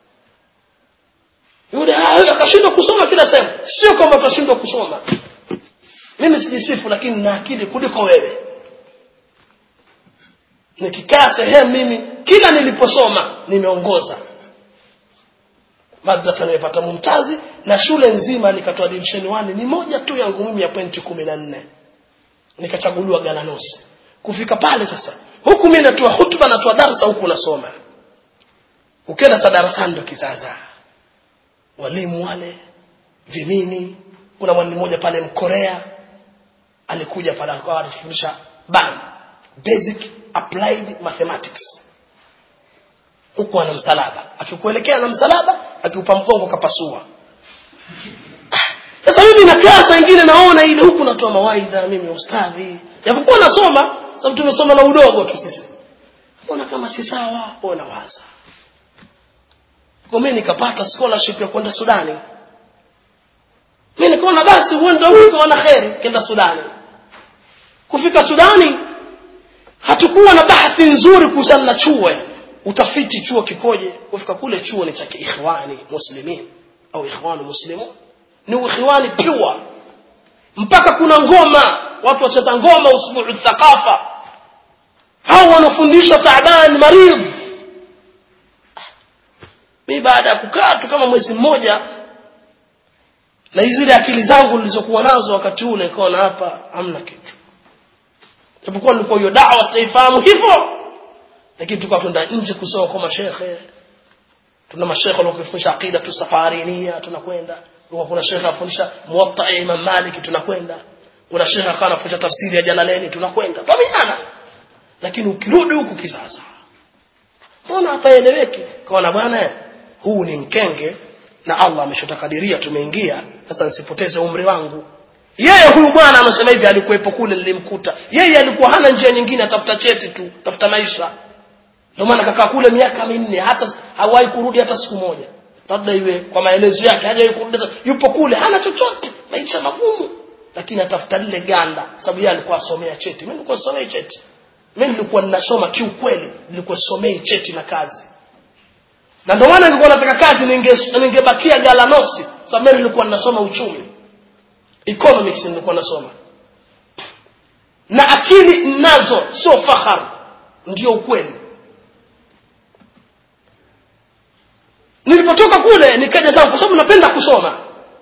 S1: Yule akashindwa kusoma kila sehemu. Sio kwamba tutashindwa kusoma. Mimi sijisifu lakini na akili kuliko wewe. Nikikaa sehemu mimi kila niliposoma nimeongoza. Madrasa nimepata mumtazi na shule nzima nikatoa division one ni moja tu yangu mimi ya point kumi na nne. Nikachaguliwa Galanosi. Kufika pale sasa, huku mimi natoa hutuba natoa darasa huku nasoma. Ukienda sa darasani ndo kizaza. Walimu wale vimini, kuna mwalimu mmoja pale Mkorea alikuja pale akawa anafundisha bam basic applied mathematics. Huko ana msalaba. Akikuelekea na msalaba, akiupa mgongo kapasua. Sasa mimi na klasa nyingine naona ile huku natoa mawaidha mimi ustadhi. Japokuwa nasoma, sababu tumesoma na udogo tu sisi. Mbona kama si sawa? Mbona waza? Kwa mimi nikapata scholarship ya kwenda Sudani. Mimi nikaona basi huenda huko wana kheri kwenda Sudani. Kufika Sudani hatukuwa na bahati nzuri kuhusiana na chuo. Utafiti chuo kikoje? Kufika kule chuo ni cha Ikhwani Muslimin au Ikhwanu Muslimun. Ni Ikhwani pure. Mpaka kuna ngoma, watu wacheza ngoma usbu'u thaqafa. Hao wanafundisha taaban marid. Mimi baada ya kukaa tu kama mwezi mmoja na zile akili zangu nilizokuwa nazo wakati ule nikaona hapa hamna kitu. Japokuwa nilikuwa hiyo da'wa saifahamu hivyo. Lakini tukatunda nje kusoma kwa mashehe. Tuna mashehe waliofundisha aqida tu safarini tunakwenda. Kuna shehe afundisha Muwatta Imam Malik tunakwenda. Kuna shehe akana afundisha tafsiri ya Jalalaini tunakwenda. Pamoja. Lakini ukirudi huku kisasa. Mbona hapa eleweki? Kaona bwana huu ni mkenge na Allah ameshotakadiria tumeingia, sasa nisipoteze umri wangu. Yeye huyu bwana anasema hivi alikuwepo kule nilimkuta. Yeye alikuwa hana njia nyingine atafuta cheti tu, tafuta maisha. Ndio maana kakaa kule miaka minne hata hawahi kurudi hata siku moja. labda iwe kwa maelezo yake, haja yuko yupo kule hana chochote, maisha magumu, lakini atafuta lile ganda, sababu yeye alikuwa asomea cheti. Mimi nilikuwa somea cheti, mimi nilikuwa ninasoma kiukweli, nilikuwa somea cheti na kazi, na ndio maana nilikuwa nataka kazi ninge ningebakia galanosi, sababu mimi nilikuwa ninasoma uchumi, economics nilikuwa nasoma, na akili nazo, sio fahari, ndio ukweli. Nilipotoka kule nikaja zangu kwa sababu napenda kusoma.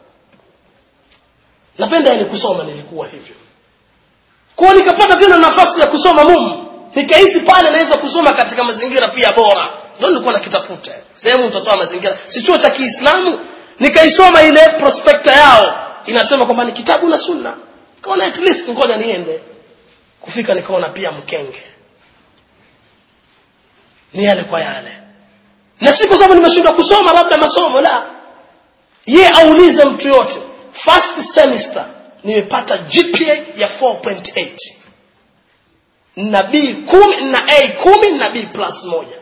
S1: Napenda yani kusoma, nilikuwa hivyo. Kwa nikapata tena nafasi ya kusoma mumu. Nikahisi pale naweza kusoma katika mazingira pia bora. Ndio nilikuwa nakitafuta. Sehemu utasoma mazingira si chuo cha Kiislamu, nikaisoma ile prospecta yao. Inasema kwamba ni kitabu na sunna. Kaona at least ngoja niende. Kufika nikaona pia mkenge. Ni yale kwa yale. Na si kwa sababu nimeshindwa kusoma labda masomo, la. Yeye aulize mtu yote. First semester nimepata G P A ya four point eight. Na B kumi, na A kumi, na B plus moja.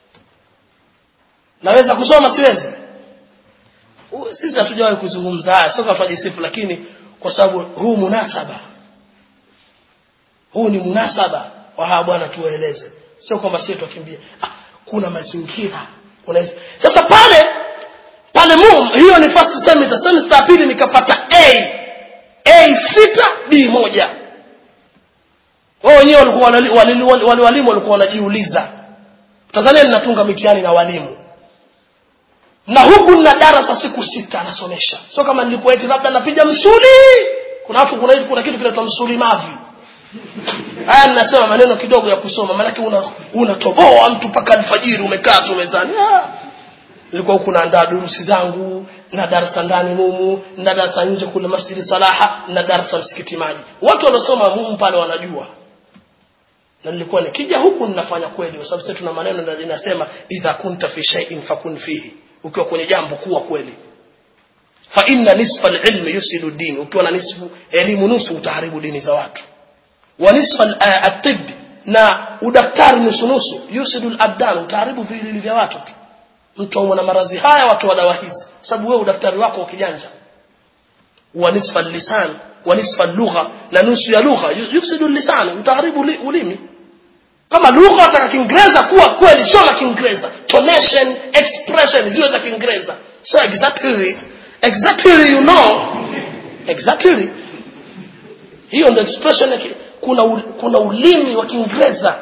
S1: Naweza kusoma siwezi? Sisi hatujawahi kuzungumza haya, sio kwa tujisifu, lakini kwa sababu huu munasaba. Huu ni munasaba wa hawa bwana tuwaeleze. Sio kwamba sisi tukimbia. Ah, kuna mazingira. Kuna sasa pale pale mum, hiyo ni first semester. Semester pili nikapata A. A sita, B moja. Wao wenyewe walikuwa wale walimu walikuwa wanajiuliza, Tanzania ninatunga mitihani na walimu, na huku nina darasa siku sita nasomesha. Sio kama nilikuwa eti labda napiga msuli. Kuna watu kuna kuna kitu kinaitwa msuli mavi. Haya ninasema maneno kidogo ya kusoma, maana una unatoboa mtu paka alfajiri umekaa tu mezani. Ah. Nilikuwa huku naandaa durusi zangu, na darasa ndani mumu, na darasa nje kule Masjid Salaha, na darasa msikiti Maji. Watu wanasoma mumu pale wanajua. Na nilikuwa nikija huku ninafanya kweli, kwa sababu sisi tuna maneno ndio linasema idha kunta fi shay'in fakun fihi. Ukiwa kwenye jambo kuwa kweli. Fa inna nisfa al-ilmi yusilu din. Ukiwa na nisfu elimu nusu utaharibu dini za watu. Wa nisfa at-tibb, na udaktari nusu nusu yusilu al-abdan, utaharibu viwili vya watu tu. Mtu ana maradhi haya watu wa dawa hizi, sababu wewe udaktari wako ukijanja. Wa nisfa al-lisan wa nisfa al-lugha, na nusu ya lugha yusilu al-lisan, utaharibu ulimi. Kama lugha unataka Kiingereza kuwa kweli, sio la Kiingereza, tonation, expression ziwe za Kiingereza. So exactly exactly you know exactly hiyo ndio expression yake. Kuna kuna ulimi wa Kiingereza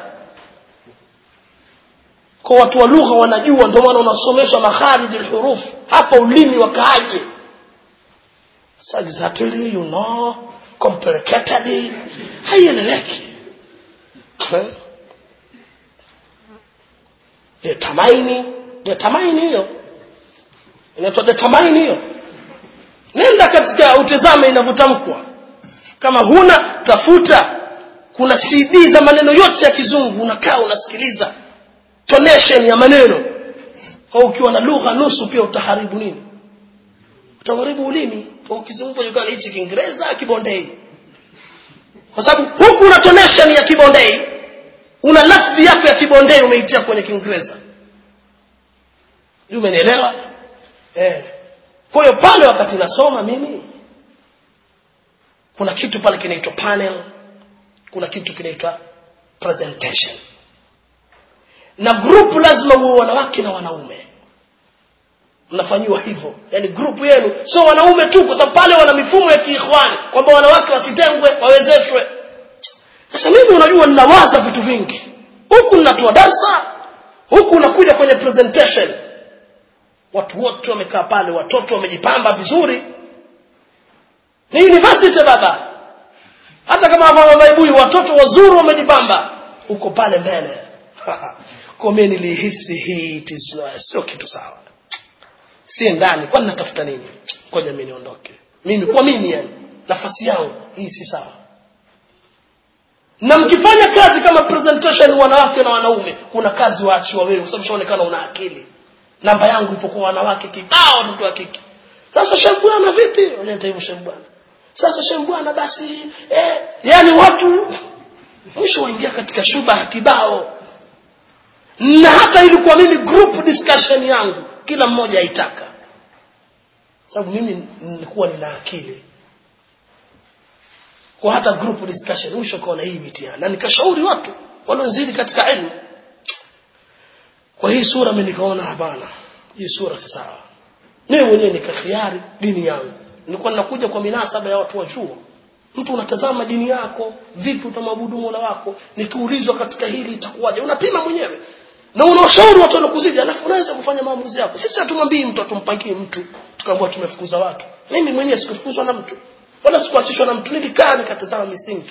S1: kwa watu wa lugha wanajua, ndio maana unasomesha makharij al-huruf hapa ulimi wakaaje. So exactly you know complicated haieleweki. Determine, determine hiyo. Inaitwa determine hiyo. Nenda katika utazame inavyotamkwa. Kama huna tafuta, kuna C D za maneno yote ya Kizungu, unakaa unasikiliza tonation ya maneno. Kwa ukiwa na lugha nusu pia utaharibu nini? Utaharibu ulimi. Kwa Kizungu yukana hichi Kiingereza kibondei. Kwa sababu huku una tonation ya kibondei, una lafzi yako ya kibondei umeitia kwenye Kiingereza. Umenielewa? Eh. Kwa hiyo pale wakati nasoma mimi, kuna kitu pale kinaitwa panel, kuna kitu kinaitwa presentation. Na group lazima uwe wanawake na wanaume. Mnafanywa hivyo. Yaani group yenu sio wanaume tu, kwa sababu pale wana mifumo ya kiikhwani kwamba wanawake wasitengwe, wawezeshwe. Sasa mimi unajua ninawaza vitu vingi. Huku ninatoa darasa, huku unakuja kwenye presentation. Watu wote wamekaa pale, watoto wamejipamba vizuri. Ni university baba. Hata kama mama maibui watoto wazuri wamejipamba, uko pale mbele. Kwa mimi nilihisi hii sio kitu sawa. Si ndani, kwa natafuta nini? Ngoja mimi niondoke. Mimi kwa mimi yani nafasi yangu hii si sawa. Na mkifanya kazi kama presentation wanawake na wanaume, kuna kazi waachiwa wewe kwa sababu unaonekana una akili. Namba yangu ipo kwa wanawake kibao, watoto wa kike. Sasa shehe bwana vipi? Unaita hivyo shehe bwana. Sasa shehe bwana basi eh yani watu mwisho waingia katika shuba kibao. Na hata ilikuwa mimi group discussion yangu kila mmoja aitaka. sababu mimi nilikuwa nina akili. Kwa hata group discussion mwisho kaona hii mitihani na nikashauri watu walionzidi katika elimu. Kwa hii sura mimi nikaona hapana, hii sura si sawa. Mimi mwenyewe nikakhiari dini yangu. Nilikuwa ninakuja kwa minasaba ya watu wa chuo. Mtu unatazama dini yako, vipi utamwabudu Mola wako? Nikiulizwa katika hili itakuwaje? Unapima mwenyewe. Na unaoshauri watu wanakuzidi, alafu unaweza kufanya maamuzi yako. Sisi hatumwambii mtu, atumpangie mtu tukaambiwa tumefukuza watu. Mimi mwenyewe sikufukuzwa na mtu. Wala sikuachishwa na mtu, nilikaa nikatazama misingi.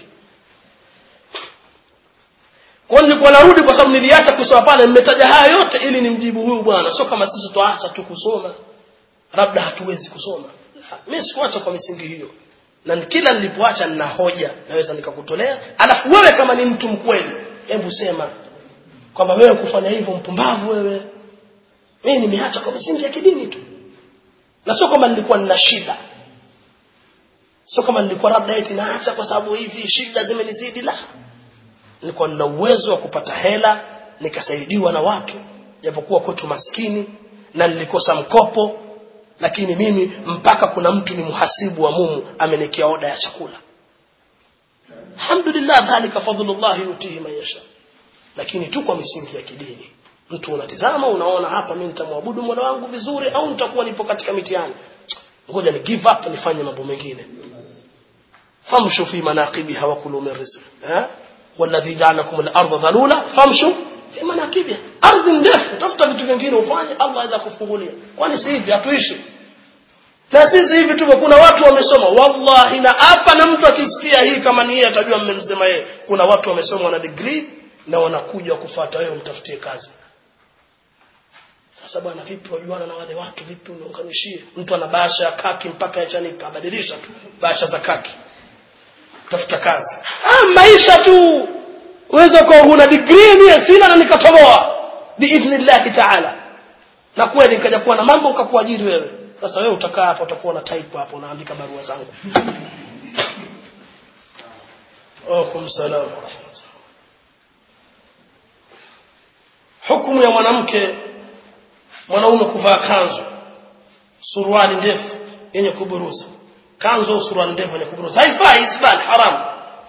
S1: Kwa nilikuwa narudi kwa sababu niliacha kusoma pale, nimetaja haya yote ili nimjibu huyu bwana. Sio kama sisi tuacha tu kusoma, labda hatuwezi kusoma. Mimi sikuacha kwa misingi hiyo. Na kila nilipoacha nina hoja naweza nikakutolea. Alafu wewe kama ni mtu mkweli, hebu sema kwamba wewe kufanya hivyo mpumbavu wewe. Mimi nimeacha kwa misingi ya kidini tu. Na sio kama nilikuwa nina shida. Sio kama nilikuwa labda eti naacha kwa sababu hivi shida zimenizidi, la. Nilikuwa nina uwezo wa kupata hela, nikasaidiwa na watu, japokuwa kwetu maskini na nilikosa mkopo, lakini mimi mpaka kuna mtu ni muhasibu wa mumu amenikia oda ya chakula. Alhamdulillah, dhalika fadhlullah yutihi man yasha. Lakini tu kwa misingi ya kidini. Mtu unatizama unaona hapa mimi nitamwabudu Mola wangu vizuri au nitakuwa nipo katika mitihani. Ngoja ni give up nifanye mambo mengine. Famshu fi manaqibiha wa kulu min rizq. Eh? Walladhi ja'alakum al-ardha dhalula famshu fi manaqibiha. Ardhi ndefu, tafuta vitu vingine ufanye, Allah aweza kufungulia. Kwani si hivi hatuishi? Na sisi hivi tu kuna watu wamesoma, wallahi na hapa na mtu akisikia hii kama ni yeye atajua mmemsema yeye. Kuna watu wamesoma wana degree na wanakuja kufuata wewe mtafutie kazi. Sasa bwana vipi wajuana na wale watu, vipi unaunganishie? Mtu ana bahasha kaki mpaka yachanika, badilisha tu bahasha za kaki. Tafuta kazi. Ah, maisha tu. Uwezo kwa una degree mimi sina na nikatoboa biidhnillah ta'ala. Na kweli nikaja kuwa na mambo ukakuajiri wewe. Sasa wewe utakaa hapa utakuwa na type hapo unaandika barua zangu. Alaykum salaam wa rahmatullah. Hukumu ya mwanamke mwanaume kuvaa kanzu, suruali ndefu yenye kuburuza. Kanzu au suruali ndefu yenye kuburuza haifai, isbal haram.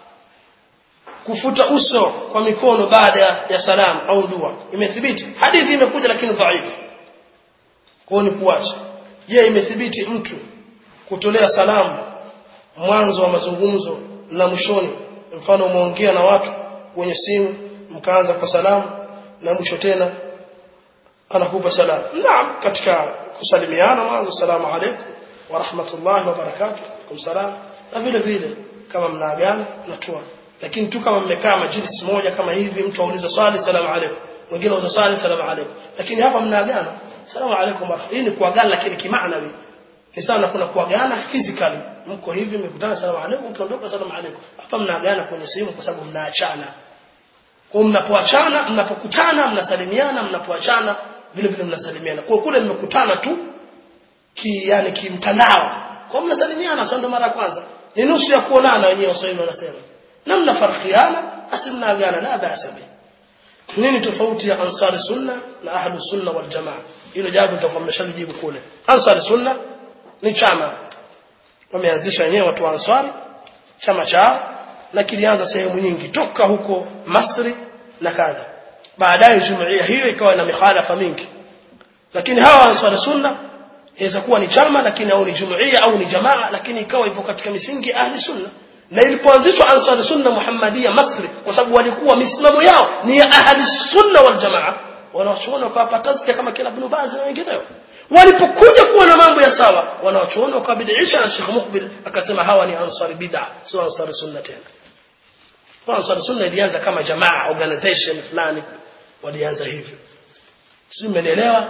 S1: Kufuta uso kwa mikono baada ya salamu au dua imethibiti. Hadithi imekuja lakini dhaifu. Kwa ni kuacha. Je, imethibiti mtu kutolea salamu mwanzo wa mazungumzo na mwishoni? Mfano umeongea na watu kwenye simu mkaanza kwa salamu na mwisho tena anakupa salamu. Naam, katika kusalimiana mwanzo salamu alaykum wa rahmatullahi wa barakatuh, kumsalam. Na vile vile kama mnaagana natoa. Lakini tu kama mmekaa majlis moja kama hivi mtu auliza swali salamu alaykum, mwingine auliza swali salamu alaykum. Lakini hapa mnaagana salamu alaykum. Hii ni kuagana lakini kimaanawi. Ni sana kuna kuagana physically. Mko hivi mmekutana salamu alaykum, ukiondoka salamu alaykum. Hapa mnaagana kwenye simu kwa sababu mnaachana. Kwa mnapoachana, mnapokutana mnasalimiana, mnapoachana vile vile mnasalimiana. Kwa kule mmekutana tu ki yani kimtandao. Kwa mnasalimiana sasa ndo mara kwanza. Ni nusu ya kuonana wenyewe Waswahili wanasema. Na mnafarqiana, asimnaagana la baasabi. Nini tofauti ya Ansari Sunna na Ahlus Sunna wal Jamaa? Hilo jawabu nitakuwa nimeshalijibu kule. Ansari Sunna ni chama wameanzisha wenyewe watu wa Ansari, chama chao, na kilianza sehemu nyingi toka huko Masri na kadha. Baadaye jumuiya hiyo ikawa na mikhalafa mingi. Lakini hawa Ansari Sunna inaweza kuwa ni chama lakini au ni jumuiya au ni jamaa, lakini ikawa ipo katika misingi ahli sunna. Na ilipoanzishwa Ansari Sunna Muhammadia Masri kwa sababu walikuwa misimamo yao ni ya ahli sunna wal jamaa, wanawachuona kwa tazkia kama kila Ibn Baz na wengineo. Walipokuja kuwa na mambo ya sawa, wanawachuona kwa bid'isha na Sheikh Muqbil akasema hawa ni Ansari bid'a, sio Ansari Sunna tena. Kwa Ansari Sunna ilianza kama jamaa organization fulani, walianza hivyo. Sio, mmenielewa?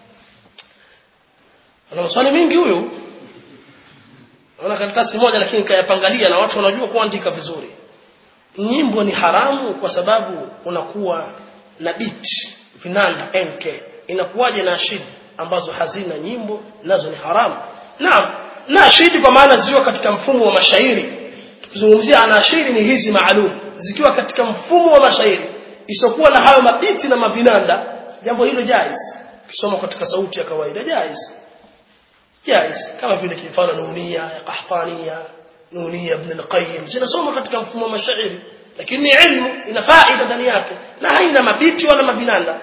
S1: Ana maswali mengi huyu. Ana karatasi moja lakini kayapangalia na watu wanajua kuandika vizuri. Nyimbo ni haramu kwa sababu unakuwa na beat, vinanda, N K. Inakuwaje na ashid ambazo hazina nyimbo nazo ni haramu? Naam, na ashid kwa maana zikiwa katika mfumo wa mashairi. Tukizungumzia anashiri ni hizi maalum. Zikiwa katika mfumo wa mashairi isokuwa na hayo mabiti na mavinanda, jambo hilo jaiz. Kisoma katika sauti ya kawaida jaiz. jaiz, kama vile kifano nunia ya Qahtaniya, nunia ibn al-Qayyim zinasoma katika mfumo wa mashairi, lakini ni ilmu, ina faida ndani yake na haina mabiti wala mavinanda.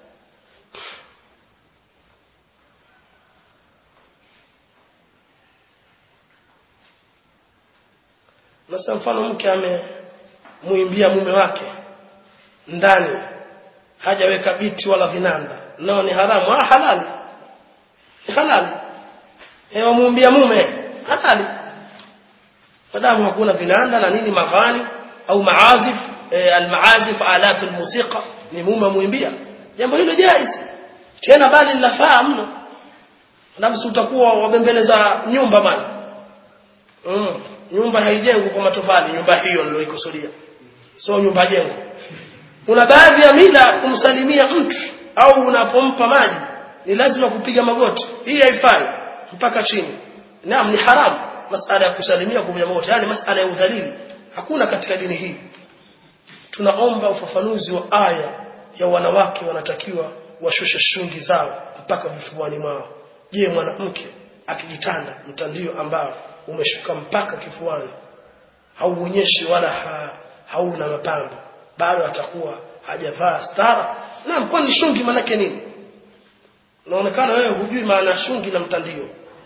S1: Na mfano mke amemuimbia mume wake ndani, hajaweka biti wala vinanda, nao ni haramu? Ah, halali, ni halali. Ewa muimbia mume halali, madamu hakuna vinanda na nini, maghani au maazif, e, almaazif alatu almusiqa, ni mume muimbia, jambo hilo jaiz tena, bali linafaa mno. Nafsi utakuwa wabembeleza nyumba bana. Mm. Nyumba haijengwi kwa matofali, nyumba hiyo ndio ikusudia, sio nyumba jengo. Kuna baadhi ya mila kumsalimia mtu au unapompa maji ni lazima kupiga magoti, hii haifai mpaka chini. Naam, ni haramu masala ya kusalimia kwa magoti, yani masala ya udhalili, hakuna katika dini hii. Tunaomba ufafanuzi wa aya ya wanawake wanatakiwa washushe shungi zao mpaka vifuani mwao. Je, mwanamke akijitanda mtandio ambao umeshuka mpaka kifuani, hauonyeshi wala ha, hauna mapambo, bado atakuwa hajavaa stara? Naam, kwani shungi maana yake nini? Unaonekana wewe hujui maana shungi na mtandio.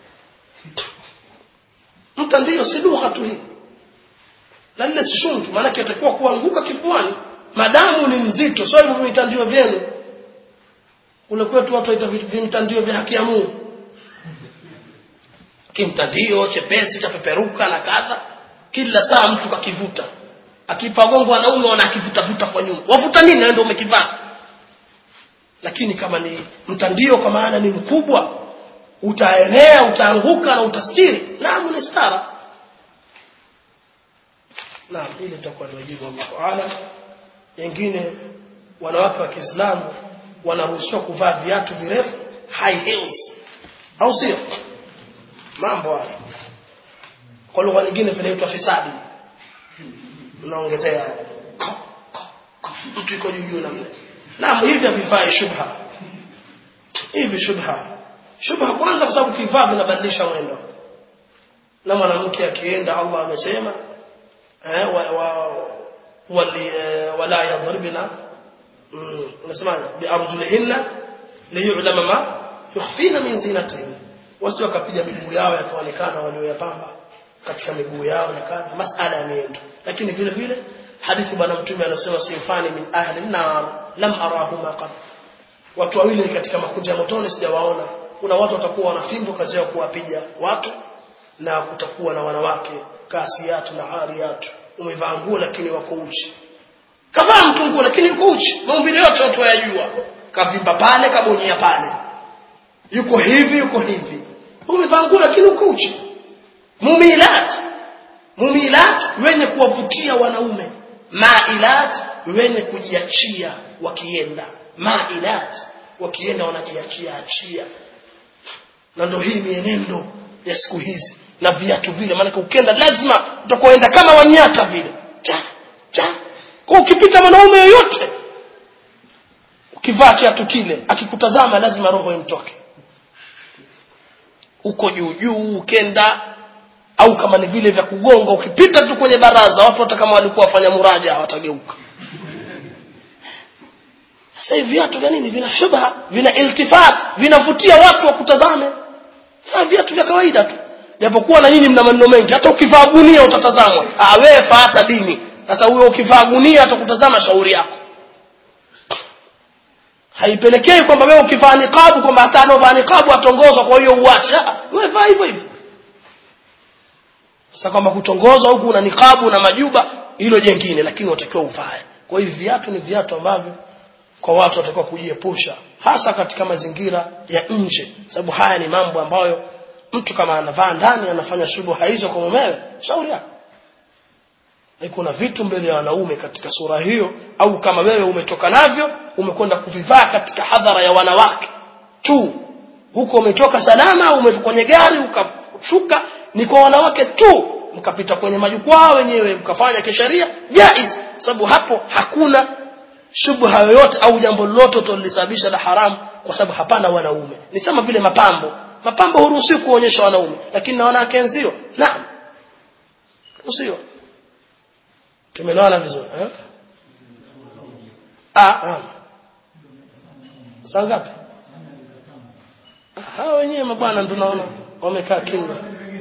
S1: Mtandio si lugha tu hii, na ile shungi maana yake atakuwa kuanguka kifuani, madamu ni mzito. Sio hivyo mitandio vyenu ule kwetu watu waita vitandio vya haki ya Mungu, kimtandio chepesi cha peperuka na kadha, kila saa mtu kakivuta, akipa gongo wanaume wanakivuta vuta kwa nyuma. Wavuta nini? Ndio umekivaa. Lakini kama ni mtandio kwa maana ni mkubwa, utaenea, utaanguka na utastiri, naam, ni stara. Naam, ile itakuwa ni wajibu wa Allah Taala. Wengine wanawake wa Kiislamu wanaruhusiwa kuvaa viatu virefu, high heels, au sio? Mambo haya kwa lugha nyingine vinaitwa fisadi. Unaongezea mtu iko juu namna. Naam, hivi havifai, shubha. Hivi shubha. Shubha kwanza kwa sababu kivaa vinabadilisha mwendo. Na mwanamke akienda, Allah amesema eh wa, wa wali wala yadribna, unasema bi arjulihinna liyu'lama ma yukhfina min zinatihin, wasio kapiga miguu yao yakaonekana walioyapamba katika miguu yao na kadha, masala ya miendo. Lakini vile vile hadithi bwana mtume anasema sifani min ahli an-nar lam arahuma qat, watu wawili katika makundi ya motoni sijawaona. Kuna watu watakuwa wana fimbo kazi yao kuwapiga watu, na kutakuwa na wanawake kasiyatu na ariyatu, umevaa nguo lakini wako uchi. Kavaa mtu nguo lakini yuko uchi, maumbile yote watu wayajua, kavimba pale, kabonyea pale, yuko hivi yuko hivi, umevaa nguo lakini uko uchi. Mumilat, mumilat wenye kuwavutia wanaume, mailat wenye kujiachia wakienda, mailat wakienda wanajiachia achia. Na ndio hii mienendo ya siku hizi na viatu vile, maana ukienda lazima utakoenda kama wanyata vile, cha cha. Kwa ukipita mwanaume yoyote ukivaa kiatu kile, akikutazama lazima roho imtoke. Uko juu juu ukenda, au kama ni vile vya kugonga, ukipita tu kwenye baraza watu hata kama walikuwa wafanya muraja watageuka. Sasa hivi viatu vya nini? Vina shubha, vina iltifat, vinavutia watu wakutazame. Sasa viatu vya kawaida tu, japokuwa na nyinyi mna maneno mengi. Hata ukivaa gunia utatazamwa. Ah, wewe fuata dini. Sasa huyo ukivaa gunia atakutazama, shauri yako. Haipelekei kwamba wewe ukivaa niqabu kwamba hata anavaa niqabu atongozwa kwa hiyo uache. Wewe vaa hivyo hivyo. Sasa kama kutongozwa huku una niqabu na majuba, hilo jengine, lakini unatakiwa uvae. Kwa hiyo viatu ni viatu ambavyo kwa watu watakuwa kujiepusha, hasa katika mazingira ya nje, sababu haya ni mambo ambayo mtu kama anavaa ndani anafanya shubha hizo kwa mumewe, shauri yako. Na kuna vitu mbele ya wanaume katika sura hiyo, au kama wewe umetoka navyo umekwenda kuvivaa katika hadhara ya wanawake tu, huko umetoka salama, umetoka kwenye gari ukashuka, ni kwa wanawake tu, mkapita kwenye majukwaa wenyewe mkafanya kisheria, jaiz, sababu hapo hakuna shubha yoyote au jambo lolote tulilisababisha la haramu kwa sababu hapana wanaume. Ni kama vile mapambo. Mapambo huruhusiwi kuonyesha wanaume, lakini na wanawake wenzio, naam. Usio. Tumeelewana vizuri, eh? Ah, ah. Saa ngapi? Hao wenyewe mabwana ndio naona wamekaa kimya.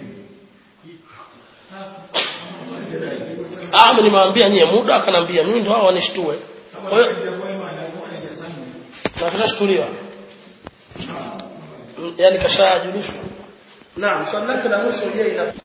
S1: Ah, mimi nimwambia nyie muda akanambia mimi ndio hao wanishtue. Kwa hiyo nakashtuliwa. Yaani kashajulishwa. Naam, swali lake la mwisho je, ina